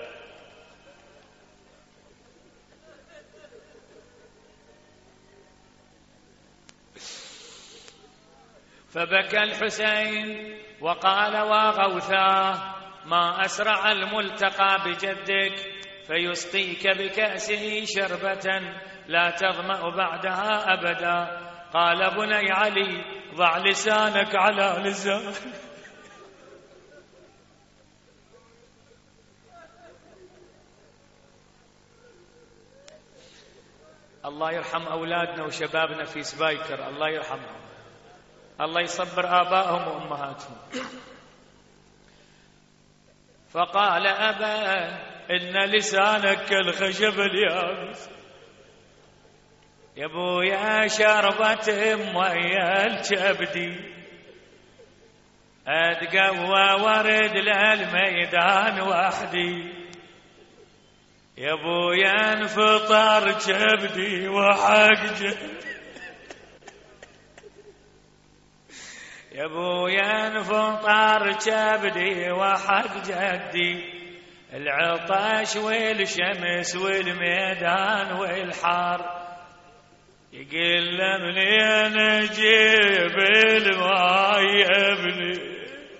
فبكى الحسين وقال واغوثاه ما أسرع الملتقى بجدك فيسقيك بكأسه شربة لا تظمأ بعدها أبدا. قال بني علي ضع لسانك على لسان. الله يرحم أولادنا وشبابنا في سبايكر، الله يرحمهم، الله يصبر آبائهم وأمهاتهم. فقال أبا إن لسانك كالخشب اليابس، يا ابويا شربة مية الكبدي أتقوى ورد للميدان وحدي، يا ابويا انفطر كبدي وحق جدي، يا ابويا انفطر كبدي وحق جدي، العطش والشمس والميدان والحار، يقول له منين اجيب الماء يا ابني،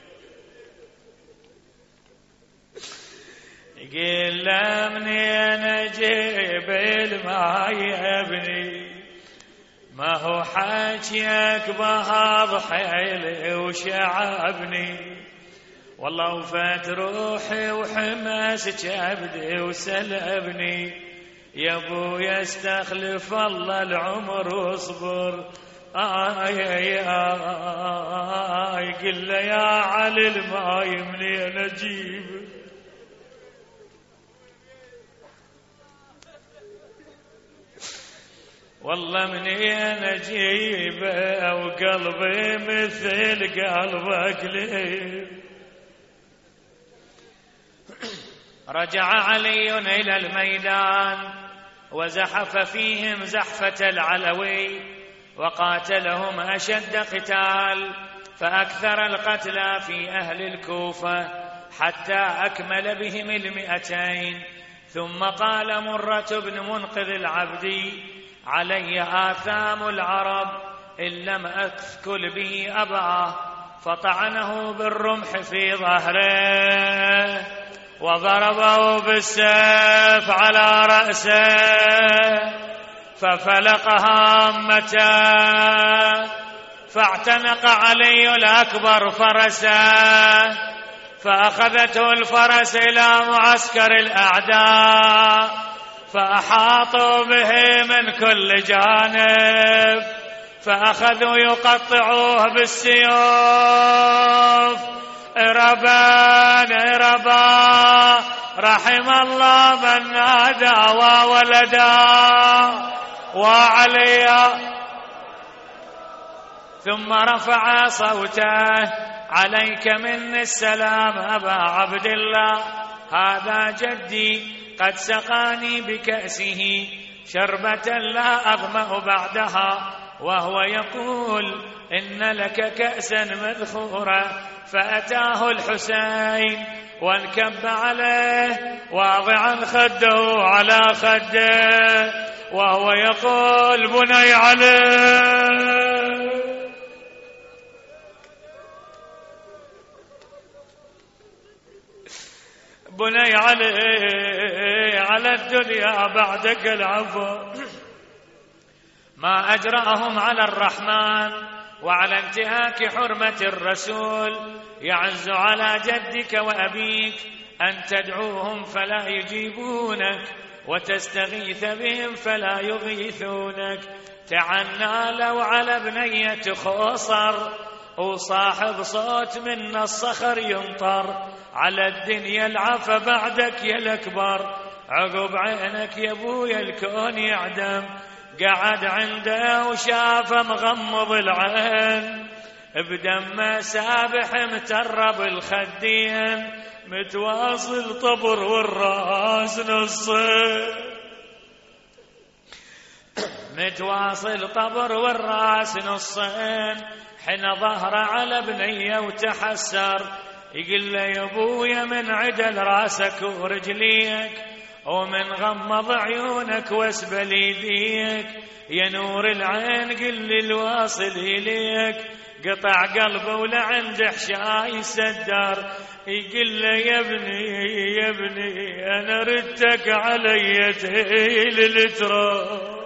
يقول له منين اجيب الماء يا ابني، ما هو حاجيك بهض حيلي وشعبني، والله وفات روحي وحماس كبدي وسلبني، يا ابويا استخلف الله العمر واصبر. آي آي آي قل له يا علي الماي منين اجيب، والله منين اجيبه وقلبي مثل قلبك ليه. رجع علي إلى الميدان وزحف فيهم زحفة العلوي وقاتلهم أشد قتال، فأكثر القتلى في أهل الكوفة حتى أكمل بهم المئتين. ثم قال مرة بن منقذ العبدي علي آثام العرب إن لم أثكل به أبعه، فطعنه بالرمح في ظهره وضربه بالسيف على رأسه ففلق هامته، فاعتنق علي الأكبر فرسه فأخذته الفرس إلى معسكر الأعداء فأحاطوا به من كل جانب، فأخذوا يقطعوه بالسيوف. اربان اربا رحم الله من نادى وولدا وعليا. ثم رفع صوته عليك مني السلام أبا عبد الله، هذا جدي قد سقاني بكأسه شربة لا أظمأ بعدها، وهو يقول إن لك كأسا مذخورة. فأتاه الحسين وانكب عليه واضعا خده على خده وهو يقول بني علي بني علي على الدنيا بعدك العفو. ما أجرأهم على الرحمن وعلى انتهاك حرمة الرسول. يعز على جدك وأبيك أن تدعوهم فلا يجيبونك وتستغيث بهم فلا يغيثونك. تعنى لو على بنية خوصر وصاحب صوت من الصخر ينطر، على الدنيا العفا بعدك يا الأكبر. عقب عينك يا ابويا الكون يعدم، قعد عنده وشافه مغمض العين بدمه سابح مترب الخدين متواصل طبر والراس نصين. متواصل طبر والراس نصين، حين ظهر على بنيه وتحسر، يقول له يا ابويا من عدل راسك ورجليك، ومن غمض عيونك واسبل يديك، يا نور العين قل لي الواصل إليك، قطع قلبه ولعنده حشاي سدر، يقول له يا ابني يا ابني أنا ردتك علي تهيل التراب.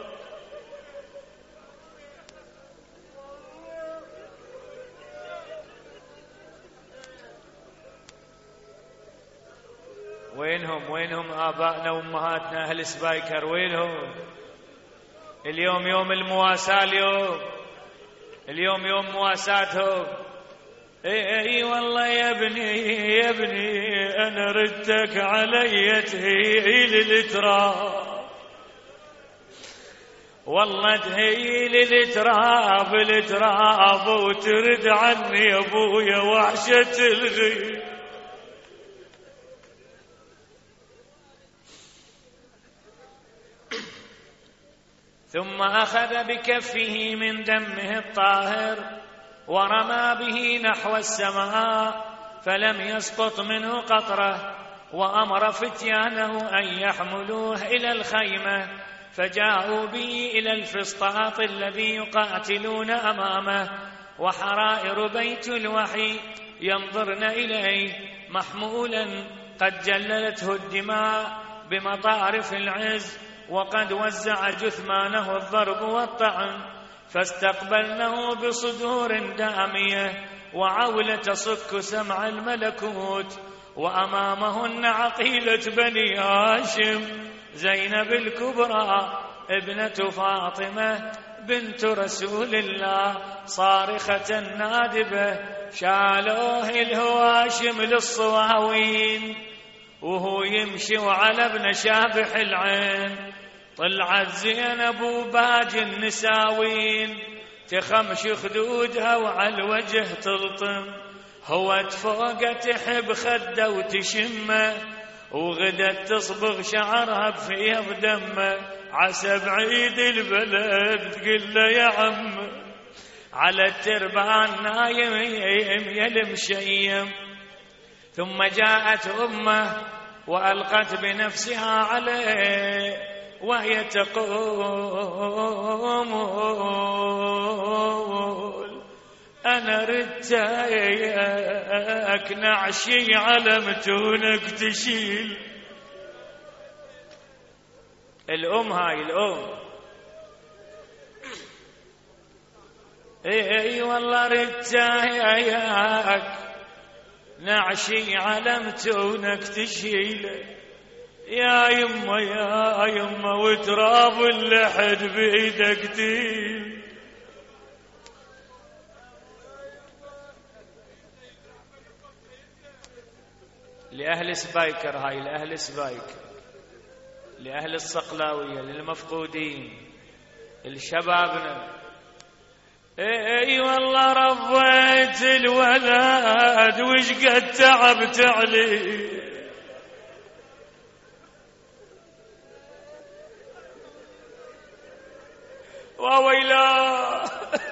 وينهم وينهم آبائنا وأمهاتنا أهل سبايكر؟ وينهم اليوم؟ يوم المواساة، اليوم اليوم يوم مواساتهم. اي اي والله يا ابني يا ابني انا ردتك علي تهيل التراب، والله تهيل التراب التراب وترد عني يا ابويا وحشة الغيب. ثم أخذ بكفه من دمه الطاهر ورمى به نحو السماء فلم يسقط منه قطرة، وأمر فتيانه أن يحملوه إلى الخيمة، فجاءوا به إلى الفسطاط الذي يقاتلون أمامه، وحرائر بيت الوحي ينظرن إليه محمولا قد جللته الدماء بمطارف العز، وقد وزع جثمانه الضرب والطعن، فاستقبلنه بصدور دامية وعولة تصك سمع الملكوت، وأمامهن عقيلة بني هاشم زينب الكبرى ابنة فاطمة بنت رسول الله صارخة نادبة، شالوه الهواشم للصواوين وهو يمشي وعلى ابن شابح العين، طلعت زينب وباج النساوين تخمش خدودها وعلى الوجه تلطم، هوت فوقه تحب خده وتشمه، وغدت تصبغ شعرها بفيض دمه، عسى بعيد البلد تقول له يا عم على التربان نايم يلم شيم. ثم جاءت أمه وألقت بنفسها عليه وهي تقول أنا ردتك نعشي على متونك تشيل. الأم هاي الأم اي اي والله ردتك نعشي على متونك تشيله، يا يمه يا يمه وتراب اللحد بيدك تيل. لأهل سبايكر هاي، لأهل سبايكر، لأهل الصقلاوية، للمفقودين، لشبابنا. اي والله ربيت الولد وش قد تعبت عليه، وويلا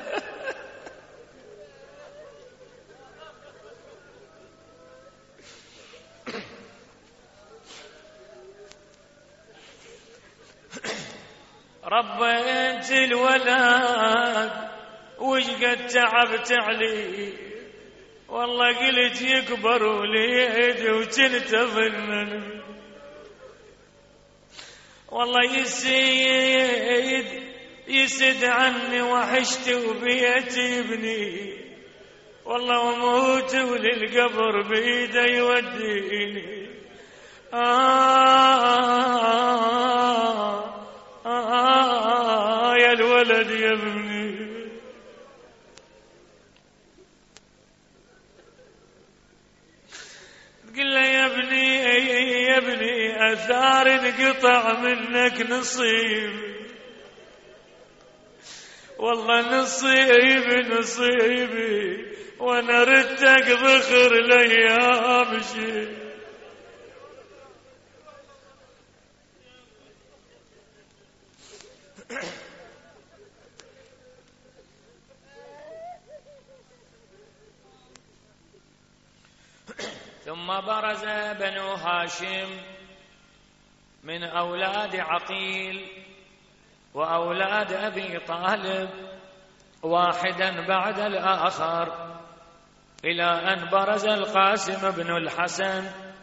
ربيت الولد وش قد تعبت عليه، والله قلت يكبر وليد وتنتظر منه، والله يسيد يسد عني وحشتي وبيتي ابني، والله وموت وللقبر بيده يوديني. آه, آه, آه يا الولد يا ابني. تقول له يا ابني يا ابني أثار انقطع منك نصيب، والله نصيبي نصيبي وانا ردتك ذخر الايام شي. ثم برز بنو هاشم من أولاد عقيل وأولاد أبي طالب واحدا بعد الآخر إلى أن برز القاسم بن الحسن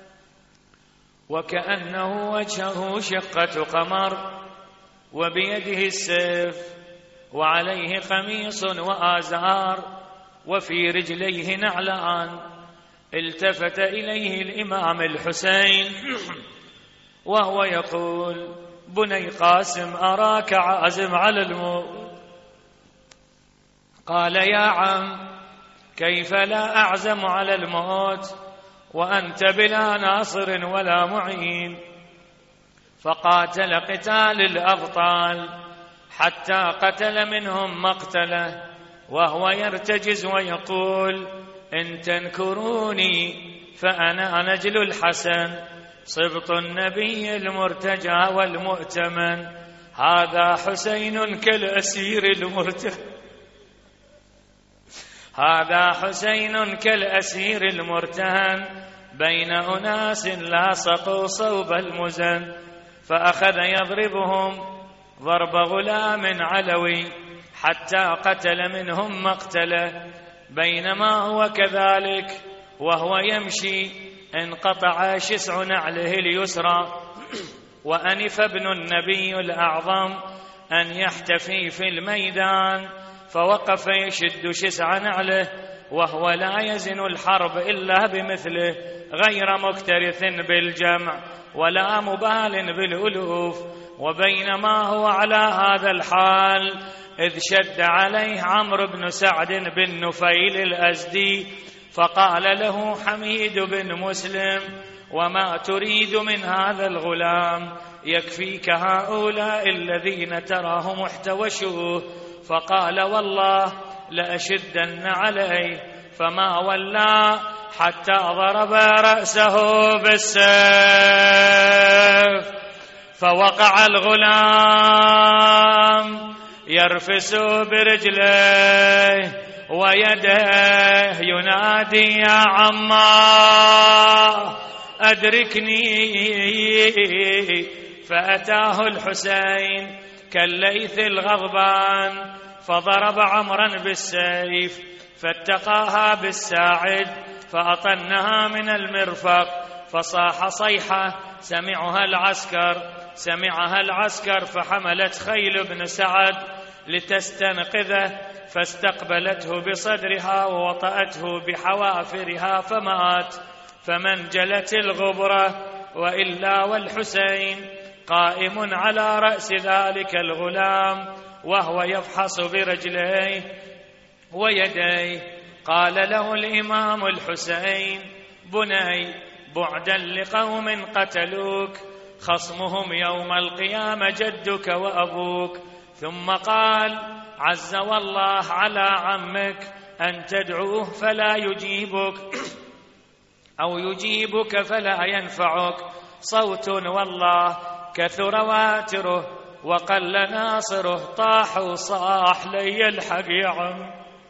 وكأنه وجهه شقة قمر وبيده السيف وعليه قميص وآزار وفي رجليه نعلان. التفت إليه الإمام الحسين وهو يقول: بني قاسم أراك عازم على الموت. قال: يا عم، كيف لا أعزم على الموت وأنت بلا ناصر ولا معين؟ فقاتل قتال الأبطال حتى قتل منهم مقتله وهو يرتجز ويقول: إن تنكروني فأنا نجل الحسن صبط النبي المرتجى والمؤتمن. هذا حسين كالأسير المرتهن هذا حسين كالأسير المرتهن بين أناس لاصقوا صوب المزن. فأخذ يضربهم ضرب غلام علوي حتى قتل منهم مقتله. بينما هو كذلك وهو يمشي انقطع شسع نعله اليسرى وأنف ابن النبي الأعظم أن يحتفي في الميدان، فوقف يشد شسع نعله وهو لا يزن الحرب إلا بمثله غير مكترث بالجمع ولا مبال بالألوف. وبينما هو على هذا الحال إذ شد عليه عمرو بن سعد بن نفيل الأزدي فقال له حميد بن مسلم: وما تريد من هذا الغلام؟ يكفيك هؤلاء الذين تراهم احتوشوه. فقال: والله لأشدن عليه. فما ولى حتى ضرب رأسه بالسيف فوقع الغلام يرفس برجليه ويده ينادي: يا عماه أدركني. فأتاه الحسين كالليث الغضبان فضرب عمرا بالسيف فاتقاها بالساعد فأطنها من المرفق فصاح صيحة سمعها العسكر سمعها العسكر فحملت خيل بن سعد لتستنقذه فاستقبلته بصدرها ووطأته بحوافرها فمات. فمنجلت الغبرة وإلا والحسين قائم على رأس ذلك الغلام وهو يفحص برجليه ويديه. قال له الإمام الحسين: بني، بعدا لقوم قتلوك خصمهم يوم القيامة جدك وأبوك. ثم قال: عز والله على عمك أن تدعوه فلا يجيبك أو يجيبك فلا ينفعك صوت والله كثر واتره وقل ناصره طاح وصاح لي الحق يا عم.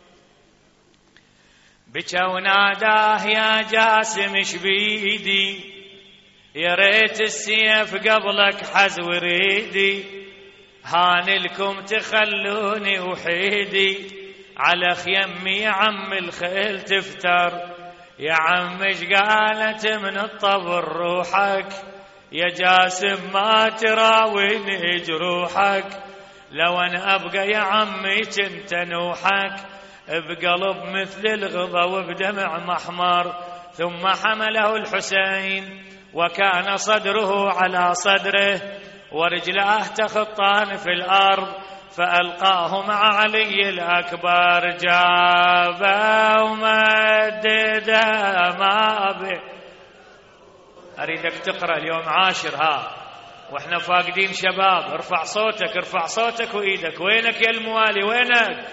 بكى وناداه: يا جاسم شبيدي، يا ريت السيف قبلك حز وريدي، هان لكم تخلوني وحيدي على خيمي يا عم الخيل تفتر. يا عم ايش قالت من الطبر روحك، يا جاسم ما تراويني جروحك، لو أنا أبقى يا عمي كنت نوحك بقلب مثل الغضا وبدمع محمر. ثم حمله الحسين وكان صدره على صدره ورجلاه تخطان في الأرض فألقاه مع علي الأكبر جابه ومدده ما به. أريدك تقرأ اليوم عاشر ها وإحنا فاقدين شباب. ارفع صوتك ارفع صوتك وإيدك. وينك يا الموالي وينك؟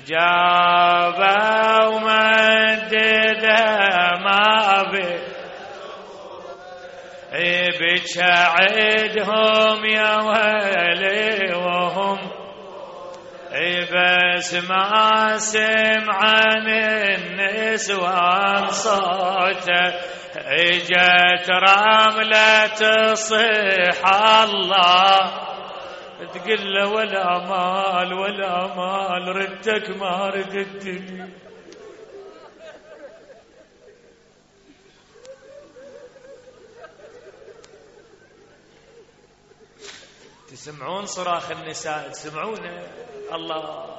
جابه ومدده ما به بتشعدهم يا ويلي وهم بس ما سمعن النسوان صوته اجت رملة صيح الله تقول له ولا مال ولا مال ردك ما ردتني. تسمعون صراخ النساء؟ تسمعونه؟ الله.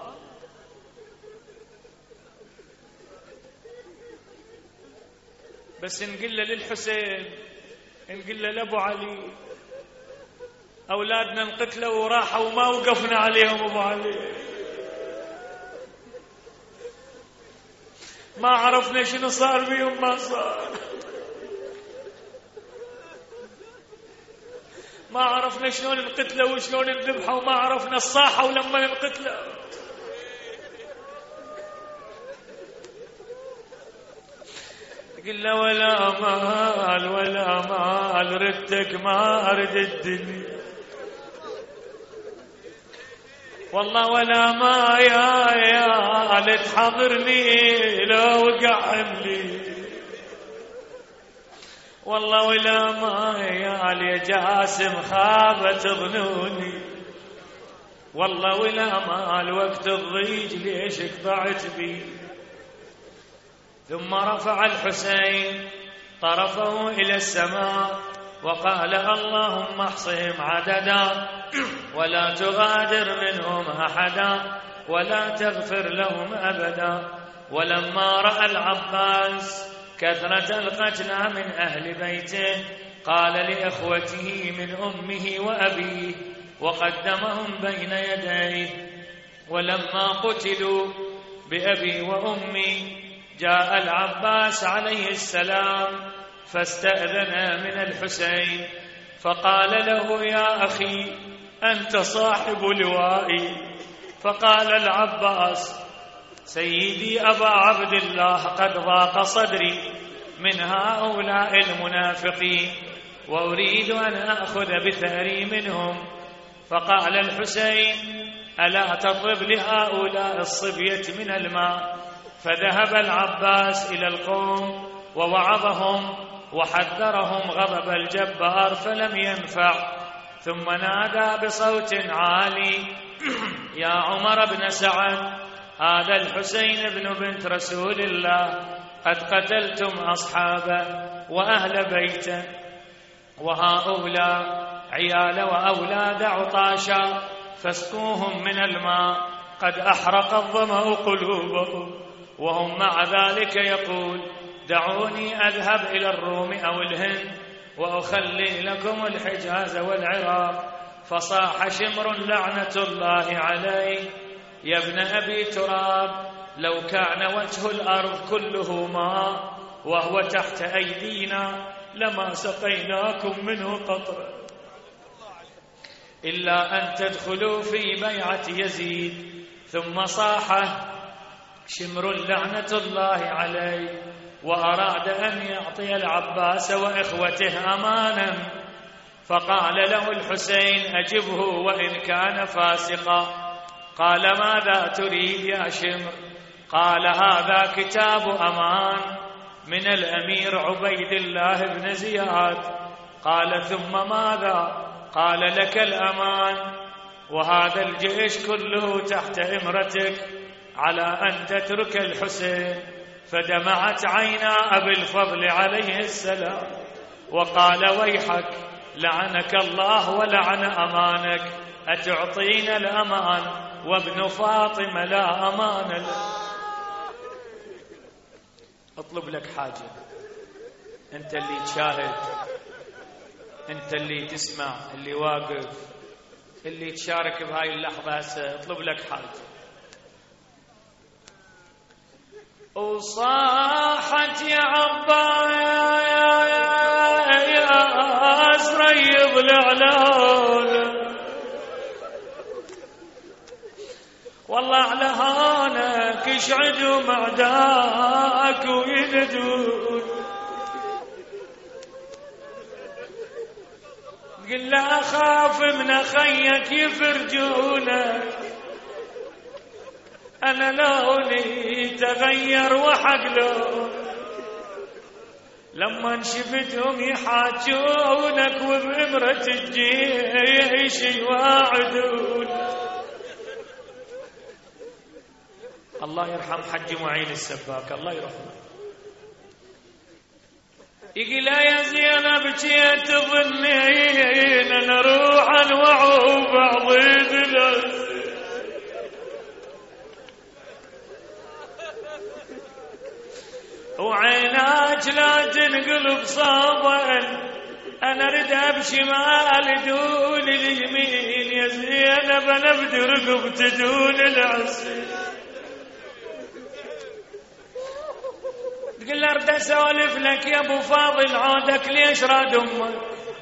بس نقول له للحسين، نقول له لابو علي أولادنا انقتلوا وراحوا وما وقفنا عليهم. أبو علي ما عرفنا شنو صار بيهم، ما صار، ما عرفنا شلون انقتلوا وشلون انذبحوا، وما عرفنا الصاحة ولما انقتلوا. قل له ولا مال ولا مال ردك ما ارد الدنيا، والله ولا ما يا يا تحضرني لو وقع عملي، والله ولا ما يا يا جاسم خابت ظنوني، والله ولا مال وقت الضيج ليش قطعت بي. ثم رفع الحسين طرفه إلى السماء وقال اللهم احصهم عددا ولا تغادر منهم أحدا ولا تغفر لهم أبدا. ولما رأى العباس كثرة القتلى من أهل بيته قال لإخوته من أمه وأبيه وقدمهم بين يديه. ولما قتلوا بأبي وأمي جاء العباس عليه السلام فاستأذن من الحسين فقال له يا أخي أنت صاحب لوائي. فقال العباس سيدي أبا عبد الله قد ضاق صدري من هؤلاء المنافقين وأريد أن أخذ بثأري منهم. فقال الحسين ألا تطلب لهؤلاء الصبية من الماء؟ فذهب العباس إلى القوم ووعظهم وحذرهم غضب الجبار فلم ينفع. ثم نادى بصوت عالي يا عمر بن سعد هذا الحسين بن بنت رسول الله قد قتلتم أصحابه وأهل بيته وهؤلاء عيال وأولاد عطاشا فاسقوهم من الماء قد أحرق الظمأ قلوبهم. وهم مع ذلك يقول دعوني أذهب إلى الروم أو الهند وأخلي لكم الحجاز والعراق. فصاح شمر لعنة الله عليه يا ابن أبي تراب لو كان وجه الأرض كله ماء وهو تحت أيدينا لما سقيناكم منه قطرة إلا أن تدخلوا في بيعة يزيد. ثم صاح شمر لعنة الله عليه وأراد أن يعطي العباس وإخوته أمانا. فقال له الحسين أجبه وإن كان فاسقا. قال ماذا تريد يا شمر؟ قال هذا كتاب أمان من الأمير عبيد الله بن زياد. قال ثم ماذا؟ قال لك الأمان وهذا الجيش كله تحت إمرتك على أن تترك الحسين. فدمعت عينا أبي الفضل عليه السلام وقال ويحك لعنك الله ولعن أمانك أتعطينا الأمان وابن فاطمة لا أمان له. اطلب لك حاجة أنت اللي تشاهد أنت اللي تسمع اللي واقف اللي تشارك بهاي اللحظة هسه اطلب لك حاجة. وصاحت يا عباس ريض العلول والله على هانك اشعدوا معداك ويندون. قل لا أخاف من أخيك يفرجونك أنا لوني تغير وحق لون لما شفتهم يحاجونك وبإمرة الجيش يواعدون. الله يرحم حج معين السباك الله يرحمه، يقول يا زينب جيت تظنين انا اروح انوعوا بعض الناس، وعيناك لا تنقلب صابا انا اريد بشمال دون اليمين، يا زينب انا بدي رقبتي دون العسل. تقول له ارد اسولف لك يا ابو فاضل عودك ليش راد امك،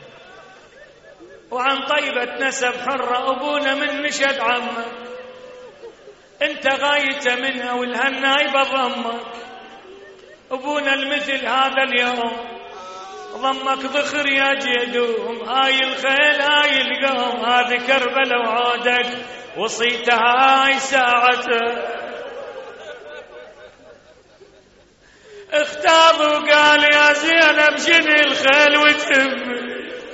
وعن طيبة نسب حرة ابونا من نشد عمك، انت غايته منها والهناي بضمك، ابونا المثل هذا اليوم ضمك ذخر يا جدوم، هاي الخيل هاي القوم هذه كربلة وعودك وصيتها هاي ساعته. اختار وقال يا زينب شني الخيل وتهمني،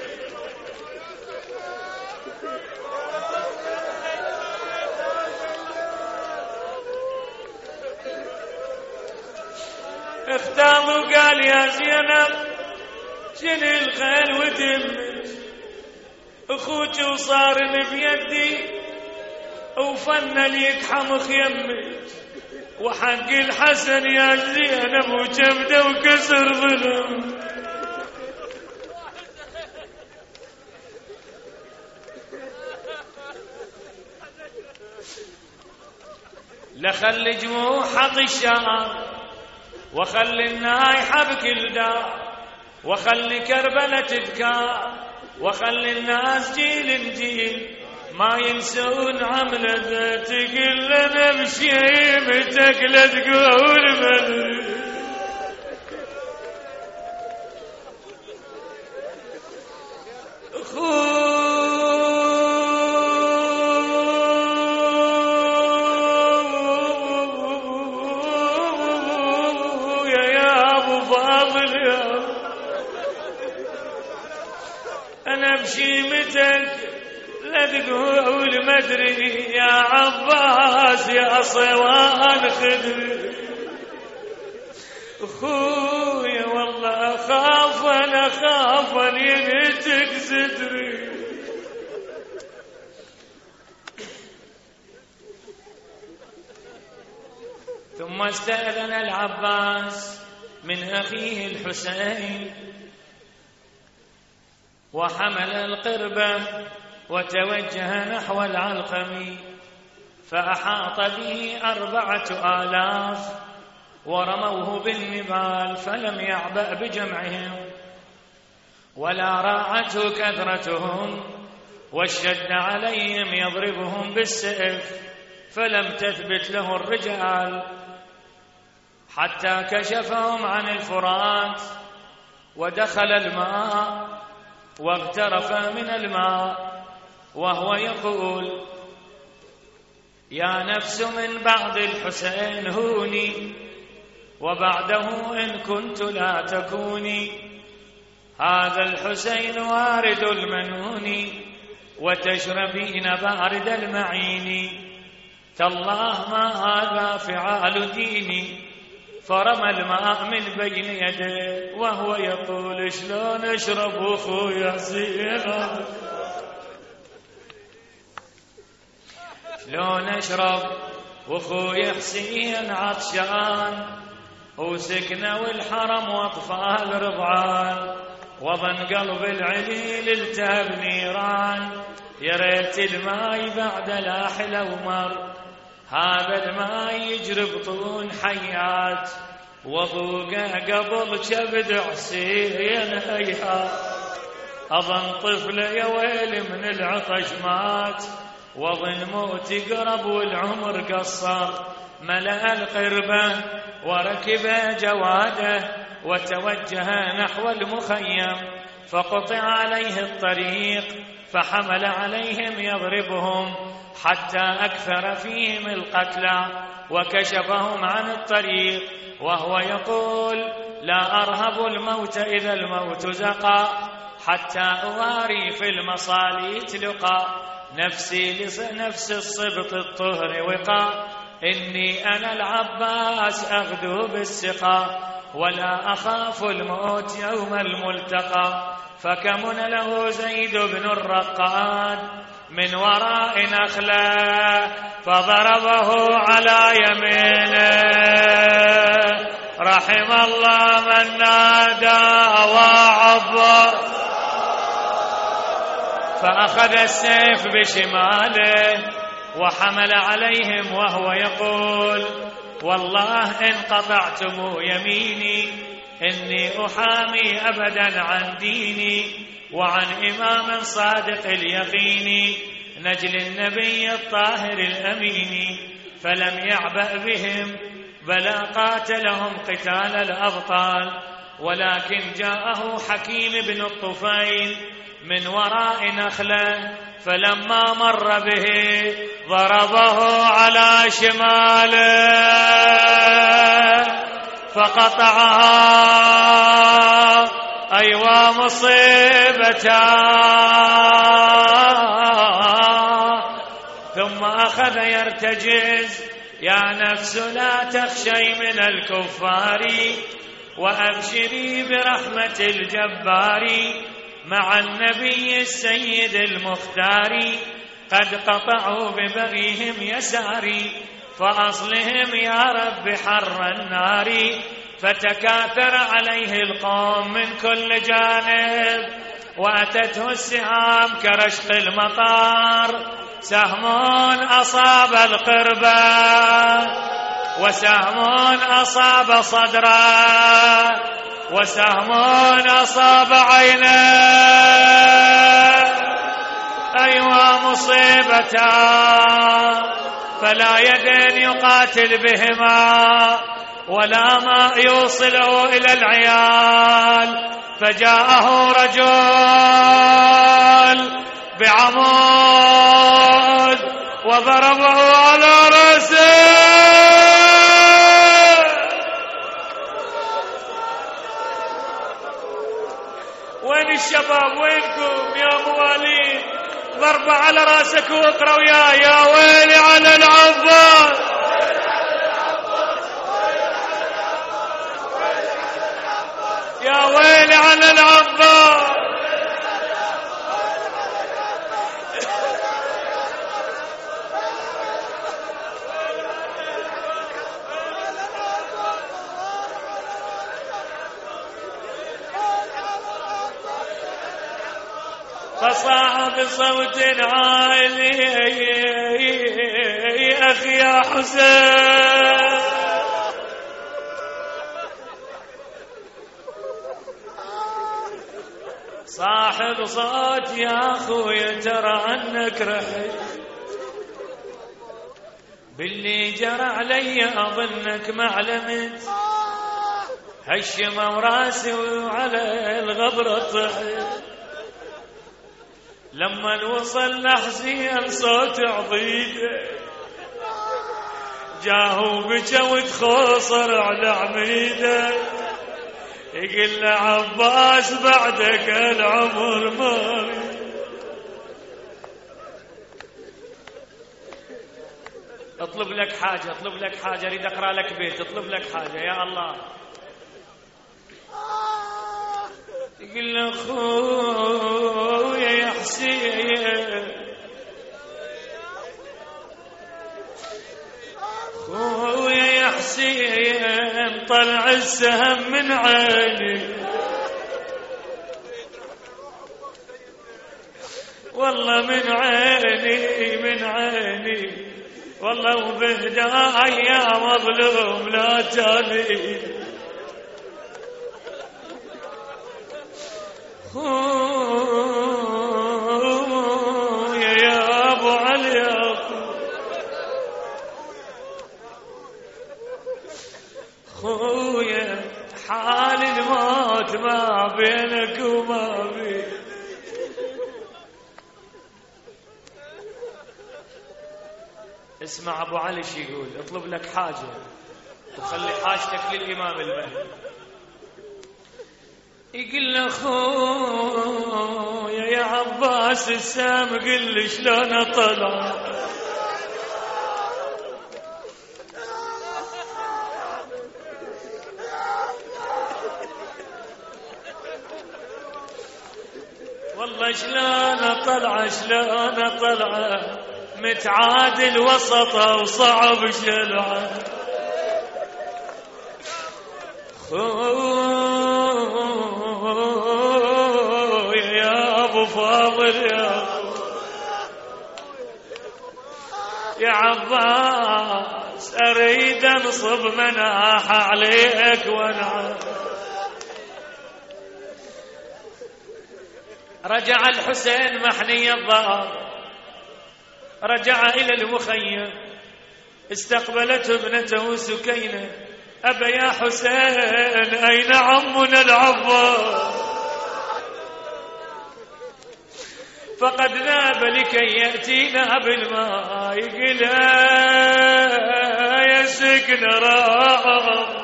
اختار وقال يا زينب شني الخيل وتهمني، اخوك وصار بيدي وفن ليك حمخ يمي، وحق الحسن يا زينب وجبده وكسر ظلم. لخلي جموح الشام وخلي النايحة بكل دار، وخلي كربلة تذكار، وخلي الناس جيل جيل ما ينسون عملة، تقل لنا بشيمتك لا تقول من خويا يا ابو فاضل يا انا بشيمتك لا تقول مدري يا عباس يا صوان خدري، اخويا والله اخاف انا اخاف ان ينتك صدري. ثم استأذن العباس من اخيه الحسين وحمل القربة وتوجه نحو العلقم، فأحاط به أربعة آلاف ورموه بالنبال، فلم يعبأ بجمعهم ولا راعته كثرتهم، واشتد عليهم يضربهم بالسيف فلم تثبت له الرجال، حتى كشفهم عن الفرات ودخل الماء واغترف من الماء وهو يقول يا نفس من بعد الحسين هوني، وبعده إن كنت لا تكوني، هذا الحسين وارد المنون وتشربين بارد المعين، تالله ما هذا فعال ديني، فرمى الماء من بين يديه وهو يقول شلون اشرب اخويا زينب، شلون اشرب واخويا حسين عطشان، وسكنه والحرم واطفال رضعان، وظن قلب العليل التهب نيران، يا ريت الماي بعد لا حلى ومر، هذا الماء يجري بطون حيات، وضوقه قبل كبد حسين هيهات، اظن طفله يا ويلي من العطش مات، وظن موت قرب والعمر قصر، ملأ القربة وركب جواده وتوجه نحو المخيم، فقطع عليه الطريق فحمل عليهم يضربهم حتى أكثر فيهم القتلى وكشفهم عن الطريق، وهو يقول لا أرهب الموت إذا الموت زقى، حتى أواري في المصاليت لقى، نفسي لنفس الصبط الطهر وقى، إني أنا العباس أغدو بالسقى، ولا أخاف الموت يوم الملتقى. فكمن له زيد بن الرقاد من وراء نخله، فضربه على يمينه، رحم الله من نادى وعبر، فأخذ السيف بشماله وحمل عليهم وهو يقول: والله إن قطعتم يميني إني أحامي أبدا عن ديني وعن إمام صادق اليقين، نجل النبي الطاهر الأمين. فلم يعبأ بهم بل قاتلهم قتال الأبطال، ولكن جاءه حكيم بن الطفيل من وراء نخله، فلما مر به ضربه على شماله فقطعها. أيوا مصيبتا. ثم أخذ يرتجز: يا نفس لا تخشي من الكفار، وأبشري برحمة الجبار، مع النبي السيد المختار، قد قطعوا ببغيهم يساري، فأصلهم يا رب حر النار. فتكاثر عليه القوم من كل جانب، وأتته السهام كرشق المطار، سهم أصاب القربة وسهم أصاب صدره وسهم أصاب عينه. أيوا مصيبتا. فلا يد يقاتل بهما ولا ما يوصله إلى العيال. فجاءه رجل بعمود وضربه على رأسه. وين الشباب؟ وينكم يا موالين؟ ضربة على رأسك واقرأ وياه: يا ويلي على العباس، يا ويلي على العباس. فصاح بصوت عالي: أخي يا حسين. صاحب صوت: يا أخوي ترى عنك رحي، باللي جرى علي أظنك معلمت، هشم وراسي وعلى الغبرة طحي، لما وصل لحزين صوت عضيده، جاهو بكى وتخوصر على عميده، يقول له: عباس بعدك العمر مالي. اطلب لك حاجة، اطلب لك حاجة، اريد اقرا لك بيت، اطلب لك حاجة يا الله. يقول له: خويا يا حسين، خويا يا حسين، طلع السهم من عيني، والله من عيني من عيني، والله وبهدايا يا مظلوم لا تالي. خويا يا ابو علي، خويا حال الموت ما بينك وما بي. اسمع ابو علي شي يقول: اطلب لك حاجة وخلي حاجتك للامام المهدي. يقول له خويا يا عباس السام قل لي شلون طلع. والله شلون طلع شلون طلع متعادل وسطه وصعب شلعه. خويا يا ابو فاضل يا يا عباس اريد انصب مناح عليك وانعم. رجع الحسين محني الظهر، رجع إلى المخيم، استقبلته ابنته سكينة. أبا يا حسين أين عمنا العباس؟ فقد ذاب لكي يأتينا بالماء. يقول يا سكن راح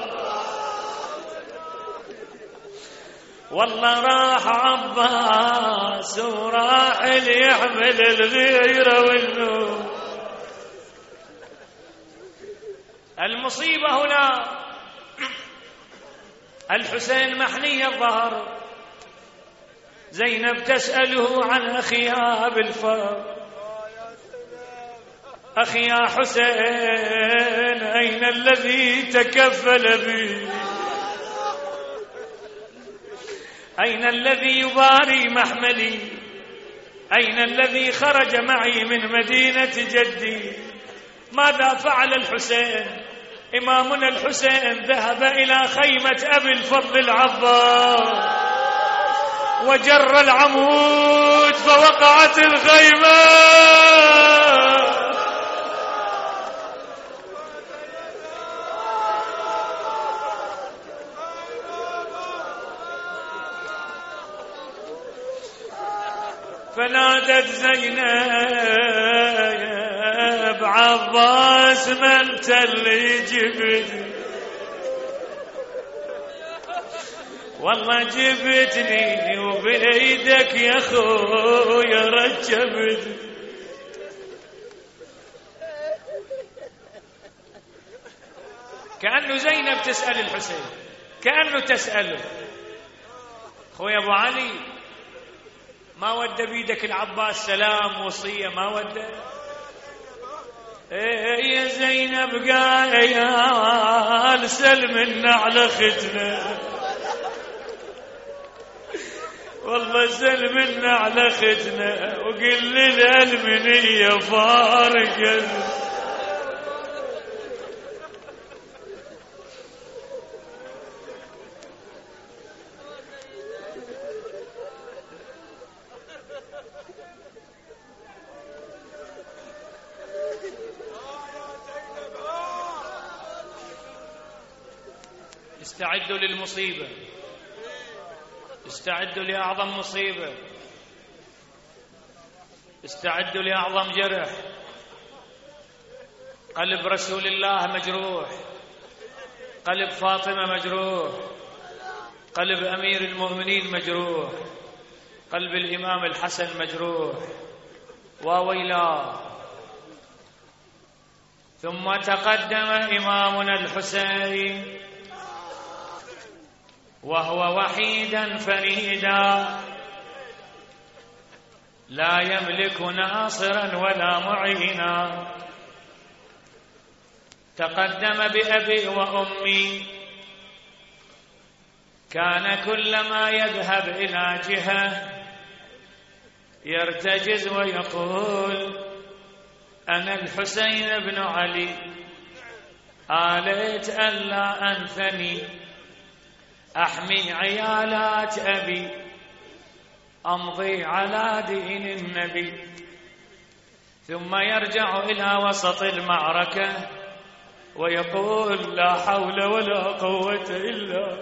والله راح عباس وراح ليحمل الغيرة والنور. المصيبة هنا الحسين محني الظهر، زينب تسأله عن أخيها بالفرق. أخي يا حسين أين الذي تكفل بي؟ أين الذي يباري محملي؟ أين الذي خرج معي من مدينة جدي؟ ماذا فعل الحسين؟ إمامنا الحسين ذهب إلى خيمة أبي الفضل العباس وجر العمود فوقعت الخيمة. فنادت زينب عباس من تلي جبتني؟ والله جبتني وبيدك يا خويا رجبتني. كأنه زينب تسأل الحسين، كأنه تسأله خويا أبو علي ما ودى بيدك العباس سلام وصية ما ودى؟ ايه يا زينب قال سلمنا على ختنا، والله سلمنا على ختنا وقل لي المنية فارقة. استعدوا للمصيبة، استعدوا لأعظم مصيبة، استعدوا لأعظم جرح. قلب رسول الله مجروح، قلب فاطمة مجروح، قلب أمير المؤمنين مجروح، قلب الإمام الحسن مجروح. وويلا. ثم تقدم إمامنا الحسين وهو وحيدا فريدا لا يملك ناصرا ولا معينا. تقدم بأبي وأمي، كان كلما يذهب إلى جهة يرتجز ويقول أنا الحسين بن علي، آليت ألا أنثني أحمي عيالات أبي، أمضي على دين النبي. ثم يرجع إلى وسط المعركة ويقول لا حول ولا قوة إلا.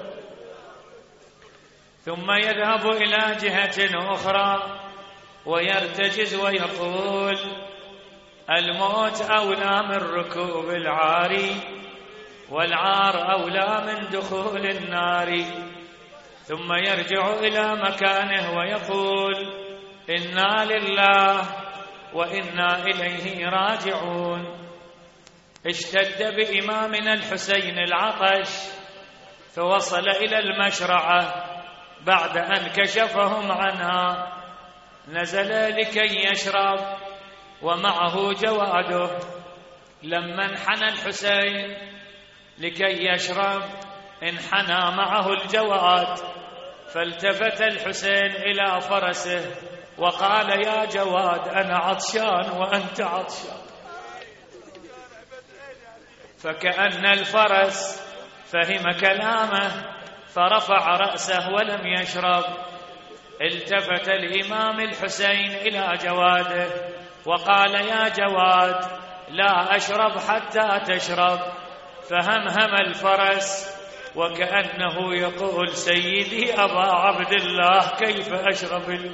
ثم يذهب إلى جهة أخرى ويرتجز ويقول الموت أولى من ركوب العاري، والعار أولى من دخول النار. ثم يرجع إلى مكانه ويقول إنا لله وإنا إليه راجعون. اشتد بإمامنا الحسين العطش فوصل إلى المشرعة بعد أن كشفهم عنها، نزل لكي يشرب ومعه جواده. لما انحنى الحسين لكي يشرب انحنى معه الجواد، فالتفت الحسين إلى فرسه وقال يا جواد أنا عطشان وأنت عطشان. فكأن الفرس فهم كلامه فرفع رأسه ولم يشرب. التفت الإمام الحسين إلى جواده وقال يا جواد لا أشرب حتى تشرب. فهمهم الفرس وكأنه يقول سيدي أبا عبد الله كيف أشرب الماء؟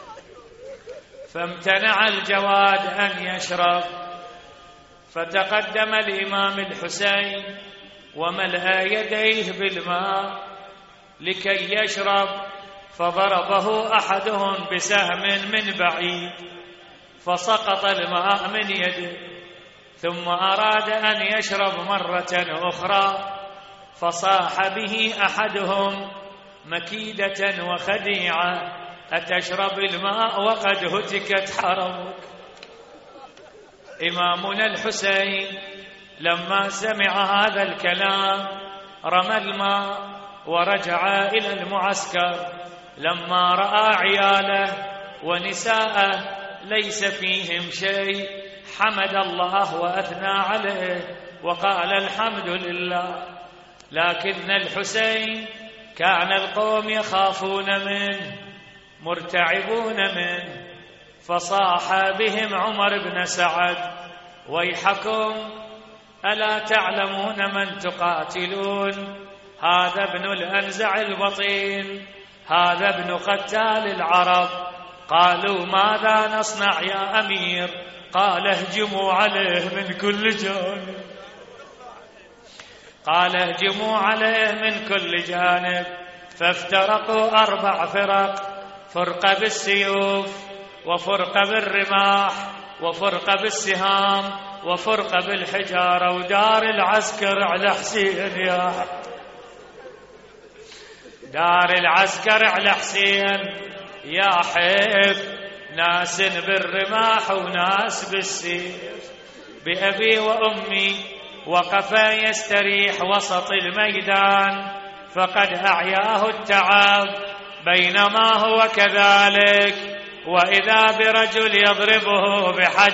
فامتنع الجواد أن يشرب. فتقدم الإمام الحسين وملأ يديه بالماء لكي يشرب، فضربه أحدهم بسهم من بعيد فسقط الماء من يده، ثم أراد أن يشرب مرة أخرى فصاح به أحدهم مكيدة وخديعة أتشرب الماء وقد هتكت حرمك؟ إمامنا الحسين لما سمع هذا الكلام رمى الماء ورجع إلى المعسكر. لما رأى عياله ونساءه ليس فيهم شيء حمد الله وأثنى عليه وقال الحمد لله. لكن الحسين كان القوم يخافون منه مرتعبون منه، فصاح بهم عمر بن سعد ويحكم ألا تعلمون من تقاتلون؟ هذا ابن الأنزع البطين، هذا ابن قتال العرب. قالوا ماذا نصنع يا أمير؟ قال اهجموا عليه من كل جانب. قال اهجموا عليه من كل جانب. فافترقوا أربع فرق، فرقة بالسيوف وفرقة بالرماح وفرقة بالسهام وفرقة بالحجارة، ودار العسكر على حسين يا دار العسكر على حسين يا حيف، ناس بالرماح وناس بالسيف. بأبي وأمي وقف يستريح وسط الميدان فقد أعياه التعب، بينما هو كذلك وإذا برجل يضربه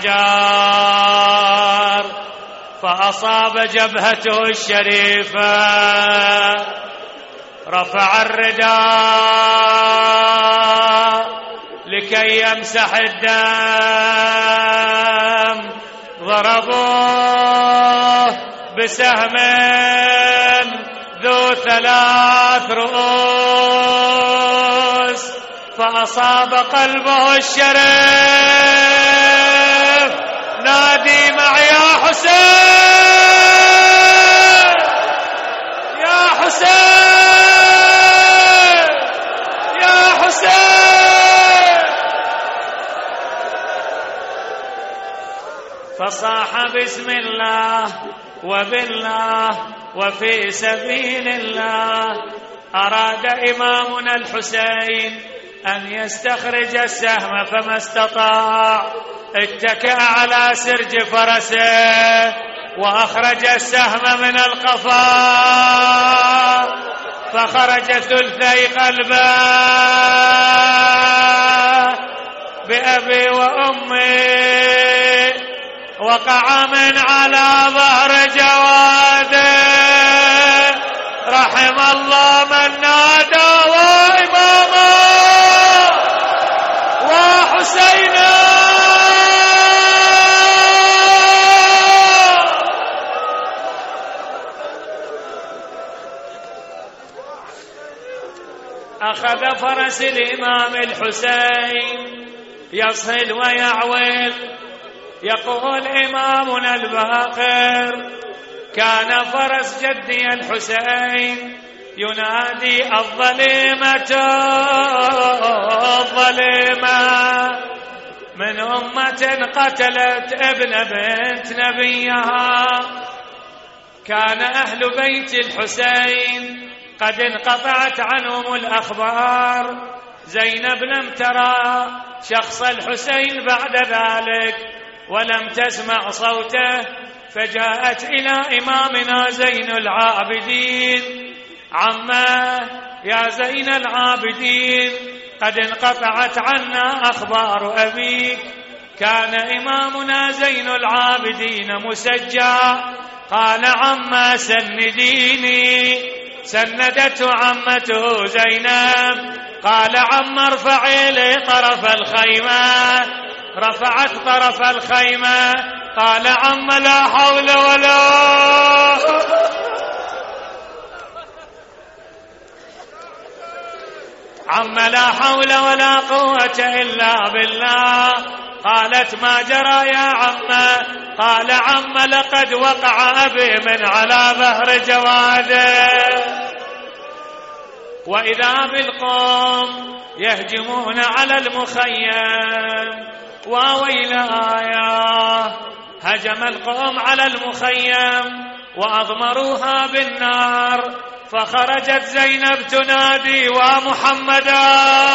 بحجر فأصاب جبهته الشريفة. رفع الرداء لكي يمسح الدم، ضربوه بسهم ذو ثلاث رؤوس فأصاب قلبه الشريف. نادي معي يا حسين يا حسين يا حسين. فصاح بسم الله وبالله وفي سبيل الله. أراد إمامنا الحسين أن يستخرج السهم فما استطاع، اتكأ على سرج فرسه وأخرج السهم من القفا فخرج ثلثي قلبه. بأبي وأمي وقع من على ظهر جواده. رحم الله من نادى وإماما وحسينا. أخذ فرس الإمام الحسين يصهل ويعويل. يقول إمامنا الباقر كان فرس جدي الحسين ينادي الظليمة الظليمة من أمة قتلت ابن بنت نبيها. كان أهل بيت الحسين قد انقطعت عنهم الأخبار. زينب لم ترى شخص الحسين بعد ذلك ولم تسمع صوته، فجاءت إلى إمامنا زين العابدين: عمه يا زين العابدين، قد انقطعت عنا أخبار أبيك. كان إمامنا زين العابدين مسجى. قال: عمه سنديني. سندته عمته زينب. قال: عم ارفعي لي طرف الخيمة. رفعت طرف الخيمة. قال: عم لا حول ولا عم لا حول ولا قوة إلا بالله. قالت: ما جرى يا عم؟ قال: عم لقد وقع أبي من على ظهر جواده، وإذا بالقوم يهجمون على المخيم. وويلايا، هجم القوم على المخيم وأضمروها بالنار. فخرجت زينب تنادي: ومحمدا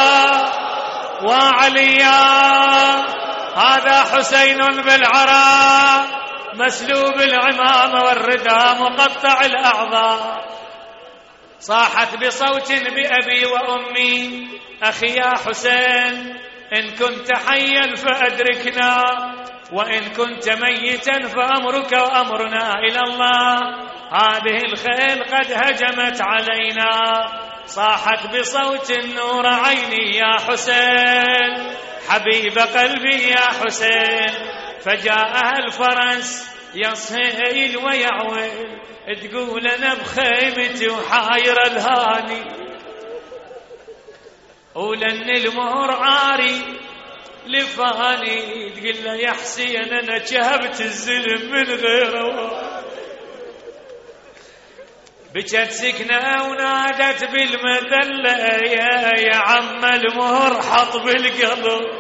وعليا، هذا حسين بالعراء مسلوب العمامة والرداء مقطع الأعضاء. صاحت بصوت: بأبي وأمي، أخي يا حسين، إن كنت حيا فأدركنا، وإن كنت ميتا فأمرك وأمرنا إلى الله. هذه الخيل قد هجمت علينا. صاحت بصوت: نور عيني يا حسين، حبيب قلبي يا حسين. فجاءها الفرس يصهيل ويعويل، تقول: أنا بخيمتي وحاير الهاني، ولن المهر عاري لفاني. تقول له: يا حسين أنا شهبت الزلم من غيره. بكت سكنة ونادت بالمذلة: يا, يا عم المهر حط بالقلب.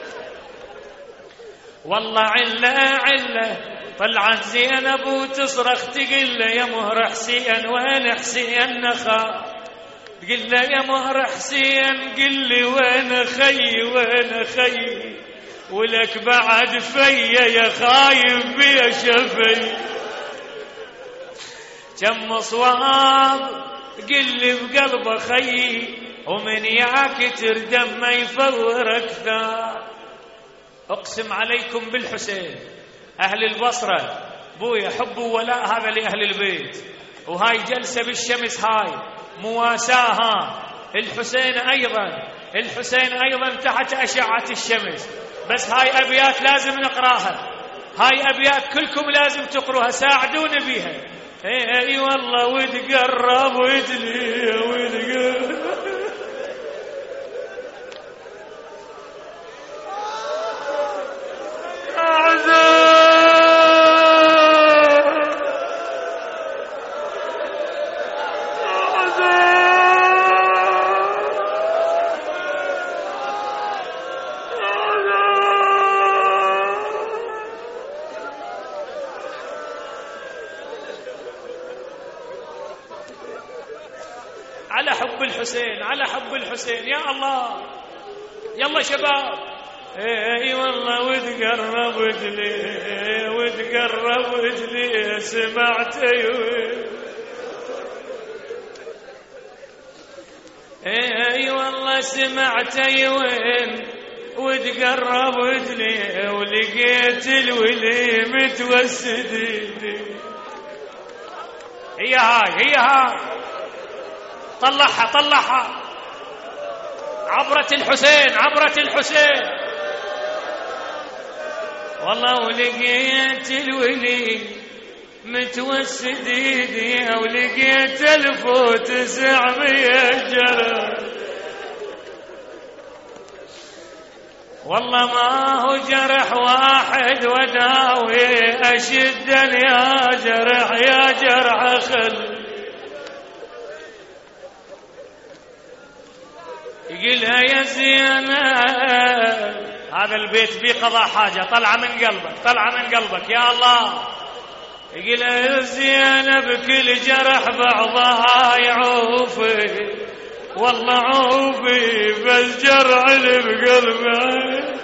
والله علة علة. طلعت زينب وتصرخ تقول له: يا مهر حسين، وين حسين نخا؟ تقول له: يا مهر حسين قل لي وين خي وين خي، ولك بعد فيا يا خايف بيا شفي. كم صواب قل لي بقلب خي، ومن ياكتر دم يفور اكثر. اقسم عليكم بالحسين، أهل البصرة بويا حبوا ولاء هذا لأهل البيت. وهاي جلسة بالشمس، هاي مواساها. الحسين أيضا الحسين أيضا تحت أشعة الشمس. بس هاي أبيات لازم نقراها، هاي أبيات كلكم لازم تقروها، ساعدوني بيها. اي اي والله وتقرب وتلي وتقرب. على حب الحسين، على حب الحسين، يا الله. يلا شباب. اي والله وتقرب وتلي وتقرب وتلي، سمعت اي والله سمعت وين، وتقرب وتلي ولقيت الولي متوسدين. هي هاي هي هاي، طلعها طلعها. عبرة الحسين عبرة الحسين. والله ولقيت الولي متوسد ايدي، ولقيت الف وتسعمية جرح. والله ما هو جرح واحد وداوي أشدا يا جرح يا جرح خل. قلها يا زينب. هذا البيت بيه قضاء حاجة، طلع من قلبك، طلع من قلبك يا الله. قلها يا زينب كل جرح بعضها يعوفي، والله عوفي بس جرح اللي بقلبي،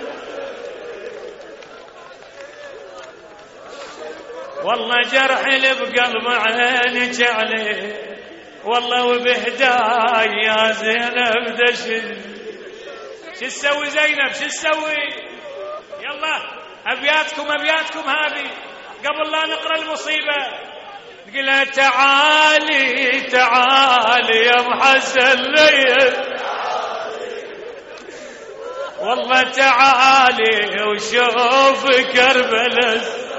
والله جرح اللي بقلب عينك عليه، والله وبهداي يا زينب دشن. شو تسوي زينب شو تسوي؟ يلا ابياتكم ابياتكم هذه قبل لا نقرا المصيبه. تقول تعالي تعالي يا محسن لي، والله تعالي وشوف كربلاء.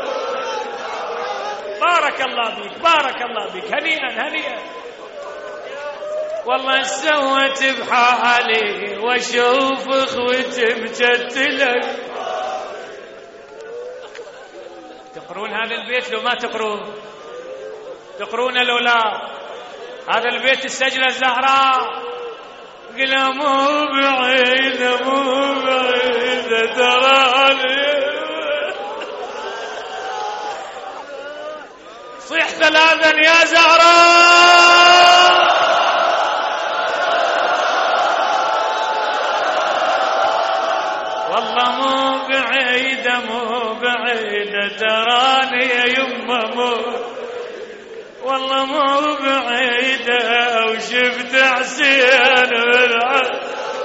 بارك الله بيك بارك الله بيك، هنيئا هنيئا. والله سوت بحالي واشوف اخوتي مجتلك. تقرون هذا البيت لو ما تقرون؟ تقرون لو لا؟ هذا البيت السجلة الزهراء. قل مو بعيد مو بعيد تراني، صيح ثلاثا يا زهراء. والله مو بعيدة مو بعيدة تراني يا يمه مو، والله مو بعيدة وشفت حسين بالعين.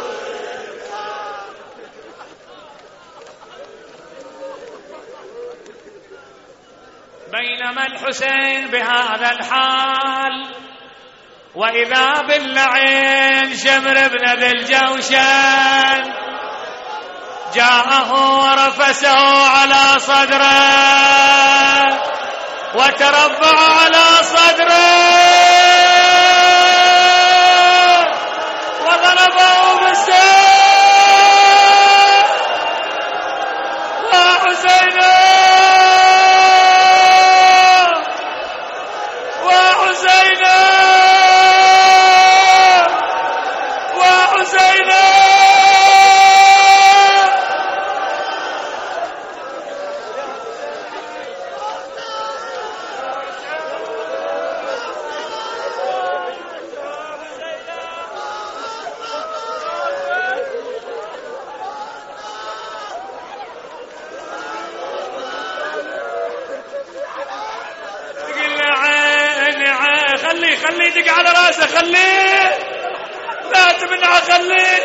بينما الحسين بهذا الحال وإذا باللعين شمر بن ذي الجوشن جاءه ورفسه على صدره وتربع على صدره وضربه بالسيف. وحسين وحسين وحسين خليه خليه يدق على راسه، خليه لا تمنعه، خليه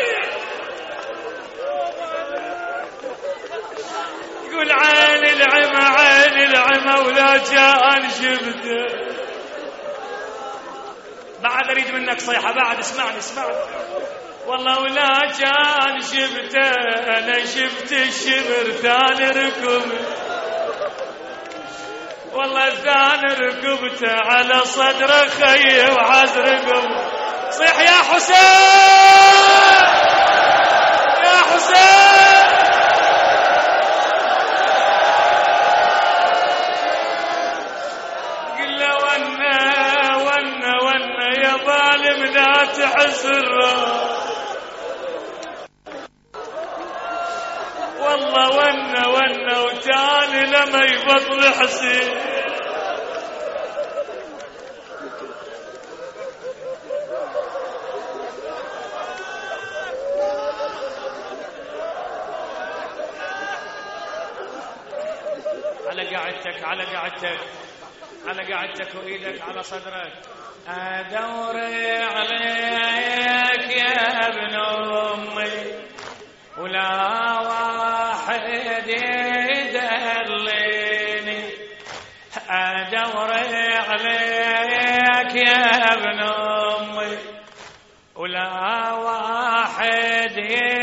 يقول عين العمى عين العمى ولا كان شفته. بعد اريد منك صيحه بعد، اسمعني اسمعني. والله ولا كان شفته انا شفت الشمر ثاني ركب، والله ثاني ركبته على صدره خيه وحاز ركب. صيح يا حسين يا حسين. قل له ونا ونا ونا يا ظالم لا تحسره، والله ونا ونا وتاني لما يبطل حسين. على قعدتك على قعدتك على قعدتك وايدك على صدرك. ادور عليك يا ابن امي ولا واحد يدليني، ادور عليك يا ابن امي ولا واحد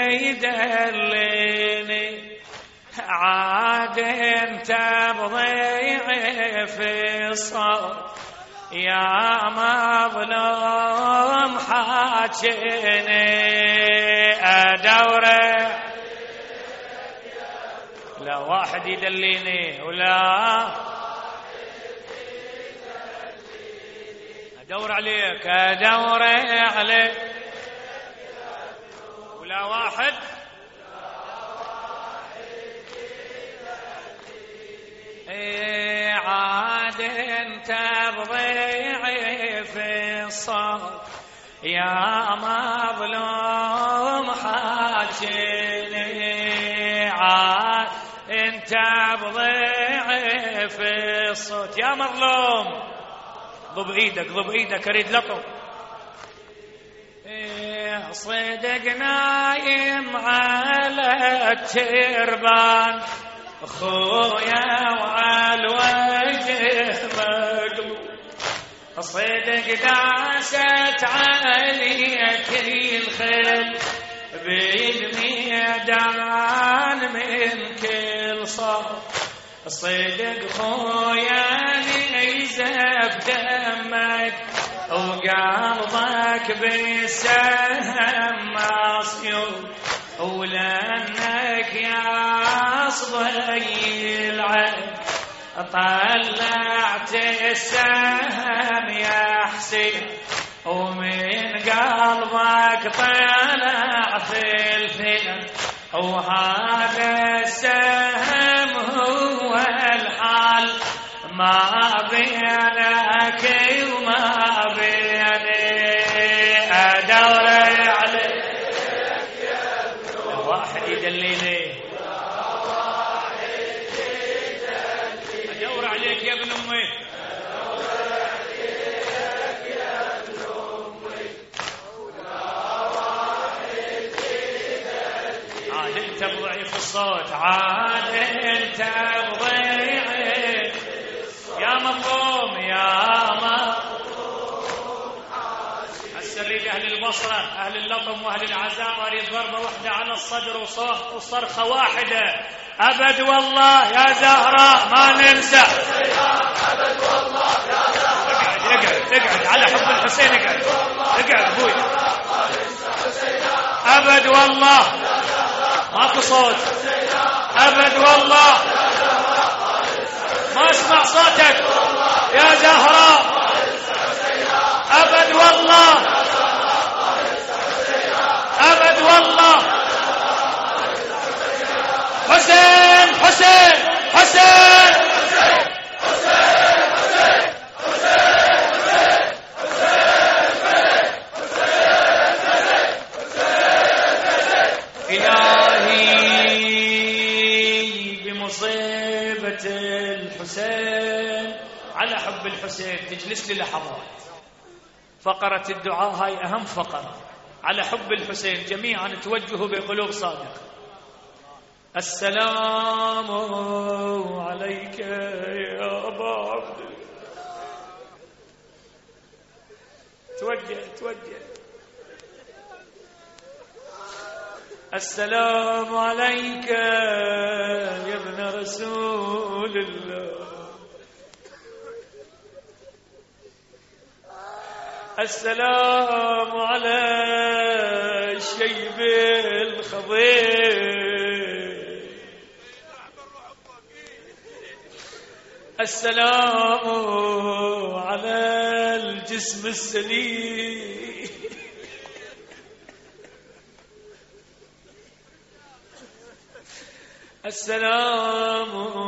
يدليني. عاد انت بضيعي في الصوت يا مظلوم حاجني. ادوره لا واحد يدليني ولا ادور عليك ادور عليك لا واحد عاد انت بضيعي في الصف يا مظلوم حاجني عاد انت بضيعي في الصوت يا مظلوم ضب ايدك ضب ايدك اريد لطم صدق نايم على التربان خويا وعلى الوجه مقلوب صدق داست عليك الخيل بالميدان من كل صف صدق خويا نيزف دمك وقلبك بالسهم مصيوب ولأنك يا صبي العين طلعت السهم يا حسين ومن قلبك طلع في الفيلم وهذا السهم هو الحال ما بينك وما بيني أدور عليك واحد يدليني أدور عليك يا ابن أمي عاد انت بضعيف الصوت عاد انت بضعيف يا مظلوم يا مظلوم السريد أهل البصرة أهل اللطم وأهل العزاء أريد ضربة واحدة على الصدر وصرخة واحدة أبد والله يا زهراء ما ننسى أبد والله يا زهراء اقعد اقعد على حب الحسين اقعد اقعد أبوي أبد والله ماكو صوت أبد والله ما اسمع صوتك يا زهراء أبد والله أبد والله حسين حسين حسين الحسين على حب الحسين تجلس لي لحظات فقرة الدعاء هاي أهم فقرة على حب الحسين جميعا توجهوا بقلوب صادقة السلام عليك يا أبا عبد توجه توجه السلام عليك يا ابن رسول الله السلام على الشيب الخضير السلام على الجسم السليم السلام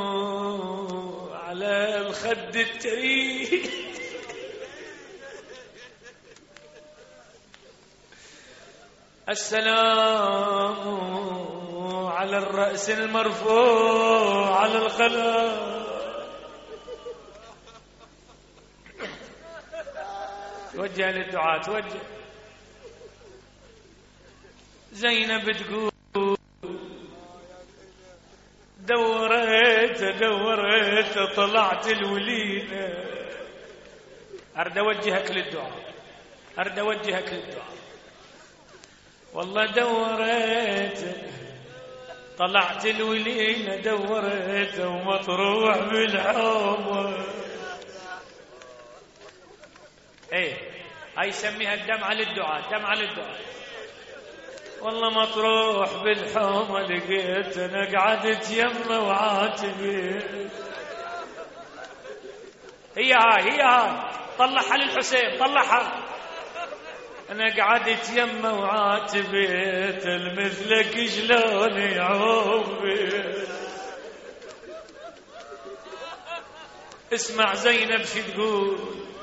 على الخد التريح السلام على الرأس المرفوع على الخلاء توجه للدعاء توجه زينب تقول دورت دورت طلعت الوليدة أرد أوجهك للدعاء أرد أوجهك للدعاء والله دورت طلعت الوليدة دورت ومطروح بالحومة ايه هاي يسميها الدمعة للدعاء دمعة للدعاء والله مطروح بالحومة لقيت انا قعدت يمه وعاتبت هي هاي هي هاي طلعها للحسين طلعها أنا قعدت يمه وعاتبت مثلك شلون يعوبت. اسمع زينب شو تقول: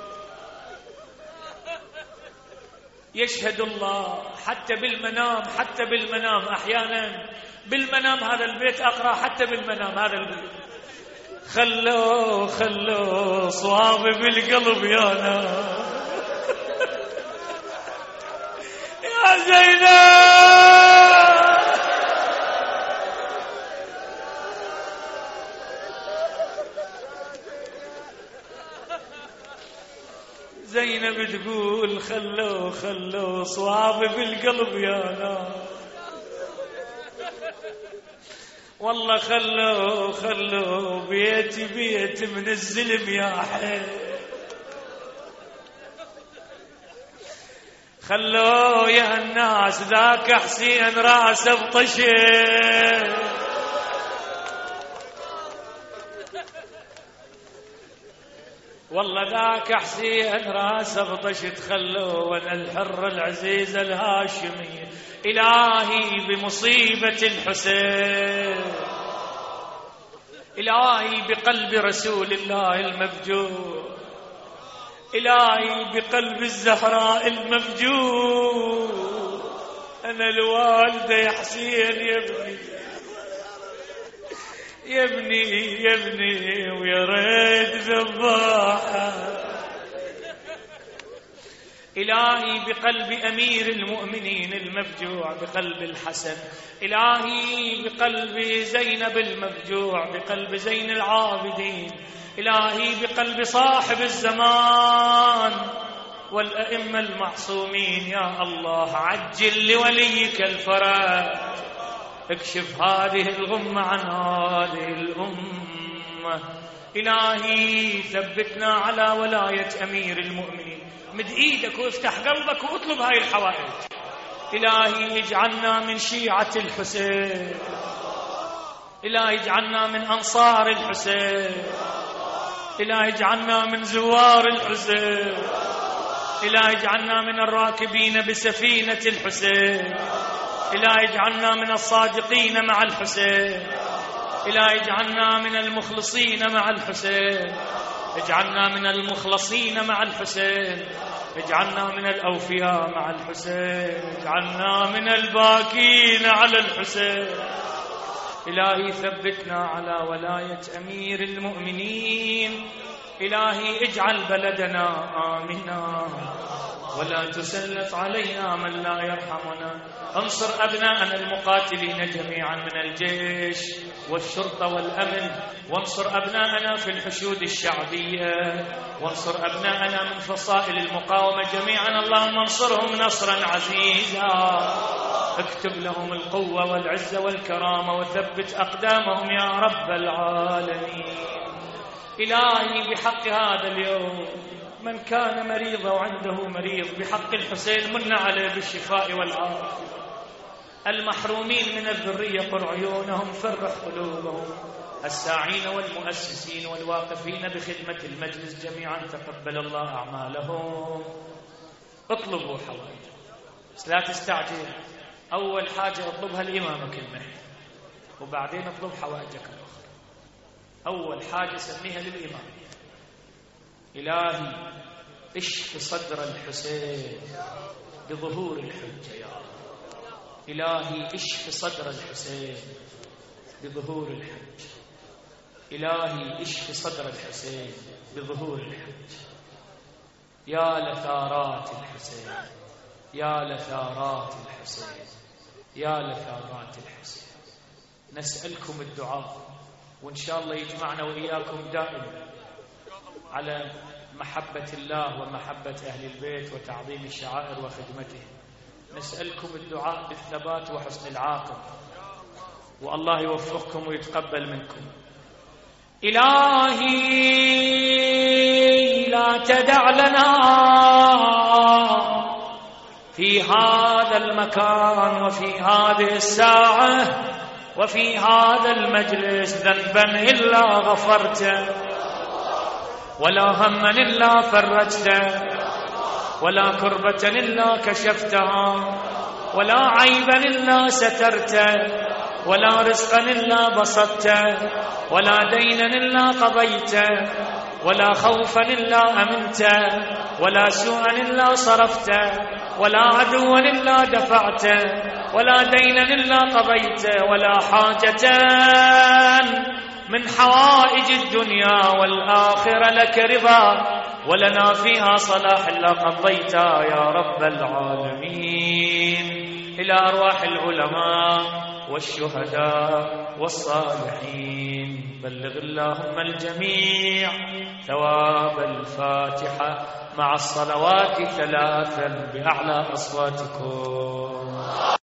يشهد الله حتى بالمنام، حتى بالمنام أحيانا بالمنام هذا البيت أقرأ، حتى بالمنام هذا البيت خلوا خلوا صوابي بالقلب يا ناس. يا زينب زينب تقول: خلوا خلوا صوابي بالقلب يا ناس، والله خلوا خلوا بيتي بيت من الزلم يا حي، خلوا يا الناس ذاك حسين راسه بطشت، والله ذاك حسين راسه بطشت، خلوا وانا الحر العزيز الهاشمي. إلهي بمصيبة الحسين، إلهي بقلب رسول الله المفجوع، إلهي بقلب الزهراء المفجوع. أنا الوالدة يا حسين يا ابني يا ابني يا ابني، ويا ريت ذباحة. إلهي بقلب أمير المؤمنين المفجوع، بقلب الحسن، إلهي بقلب زينب المفجوع، بقلب زين العابدين، إلهي بقلب صاحب الزمان والأئمة المعصومين. يا الله عجل لوليك الفرج، اكشف هذه الغمة عن هذه الأمة. إلهي ثبتنا على ولاية أمير المؤمنين. مد إيدك وافتح قلبك واطلب هاي الحوائج. إلهي اجعلنا من شيعة الحسين، إلهي اجعلنا من أنصار الحسين، إلهي اجعلنا من زوار الحسين، إلهي اجعلنا من الراكبين بسفينة الحسين، إلهي اجعلنا من الصادقين مع الحسين، إلهي اجعلنا من المخلصين مع الحسين، اجعلنا من المخلصين مع الحسين، اجعلنا من الأوفياء مع الحسين، اجعلنا من الباكين على الحسين. إلهي ثبتنا على ولاية أمير المؤمنين. إلهي اجعل بلدنا آمنا ولا تسلط علينا من لا يرحمنا. انصر أبناءنا المقاتلين جميعا من الجيش والشرطة والأمن، وانصر أبناءنا في الحشود الشعبية، وانصر أبناءنا من فصائل المقاومة جميعا. اللهم انصرهم نصرا عزيزا، اكتب لهم القوة والعزة والكرامة وثبت أقدامهم يا رب العالمين. إلهي بحق هذا اليوم من كان مريضا وعنده مريض، بحق الحسين من عليه بالشفاء والعافية. المحرومين من الذرية قر عيونهم، فرح قلوبهم. الساعين والمؤسسين والواقفين بخدمة المجلس جميعا تقبل الله أعمالهم. اطلبوا حوائج، بس لا تستعجل. أول حاجة اطلبها لإمامك المهدي، وبعدين اطلب حوائجك الأخرى. أول حاجة سميها للإمام: إلهي اشف صدر الحسين بظهور الحجة يا رب. إلهي اشف صدر الحسين بظهور الحج. إلهي اشف صدر الحسين بظهور الحج. يا لثارات الحسين، يا لثارات الحسين، يا لثارات الحسين. نسألكم الدعاء، وإن شاء الله يجمعنا وإياكم دائما على محبة الله ومحبة أهل البيت وتعظيم الشعائر وخدمته. نسألكم الدعاء بالثبات وحسن العاقبة، والله يوفقكم ويتقبل منكم. إلهي لا تدع لنا في هذا المكان وفي هذه الساعة وفي هذا المجلس ذنبا إلا غفرته، ولا هما إلا فرجته، ولا كربة إلا كشفتها، ولا عيبا إلا سترته، ولا رزقا إلا بسطته، ولا دينا إلا قضيته، ولا خوفا إلا أمنته، ولا سوءا إلا صرفته، ولا عدوا إلا دفعته، ولا دينا إلا قضيته، ولا حاجة من حوائج الدنيا والآخرة لك رضا ولنا فيها صلاح إلا قضيتها يا رب العالمين. إلى أرواح العلماء والشهداء والصالحين بلغ اللهم الجميع ثواب الفاتحة مع الصلوات ثلاثا بأعلى أصواتكم.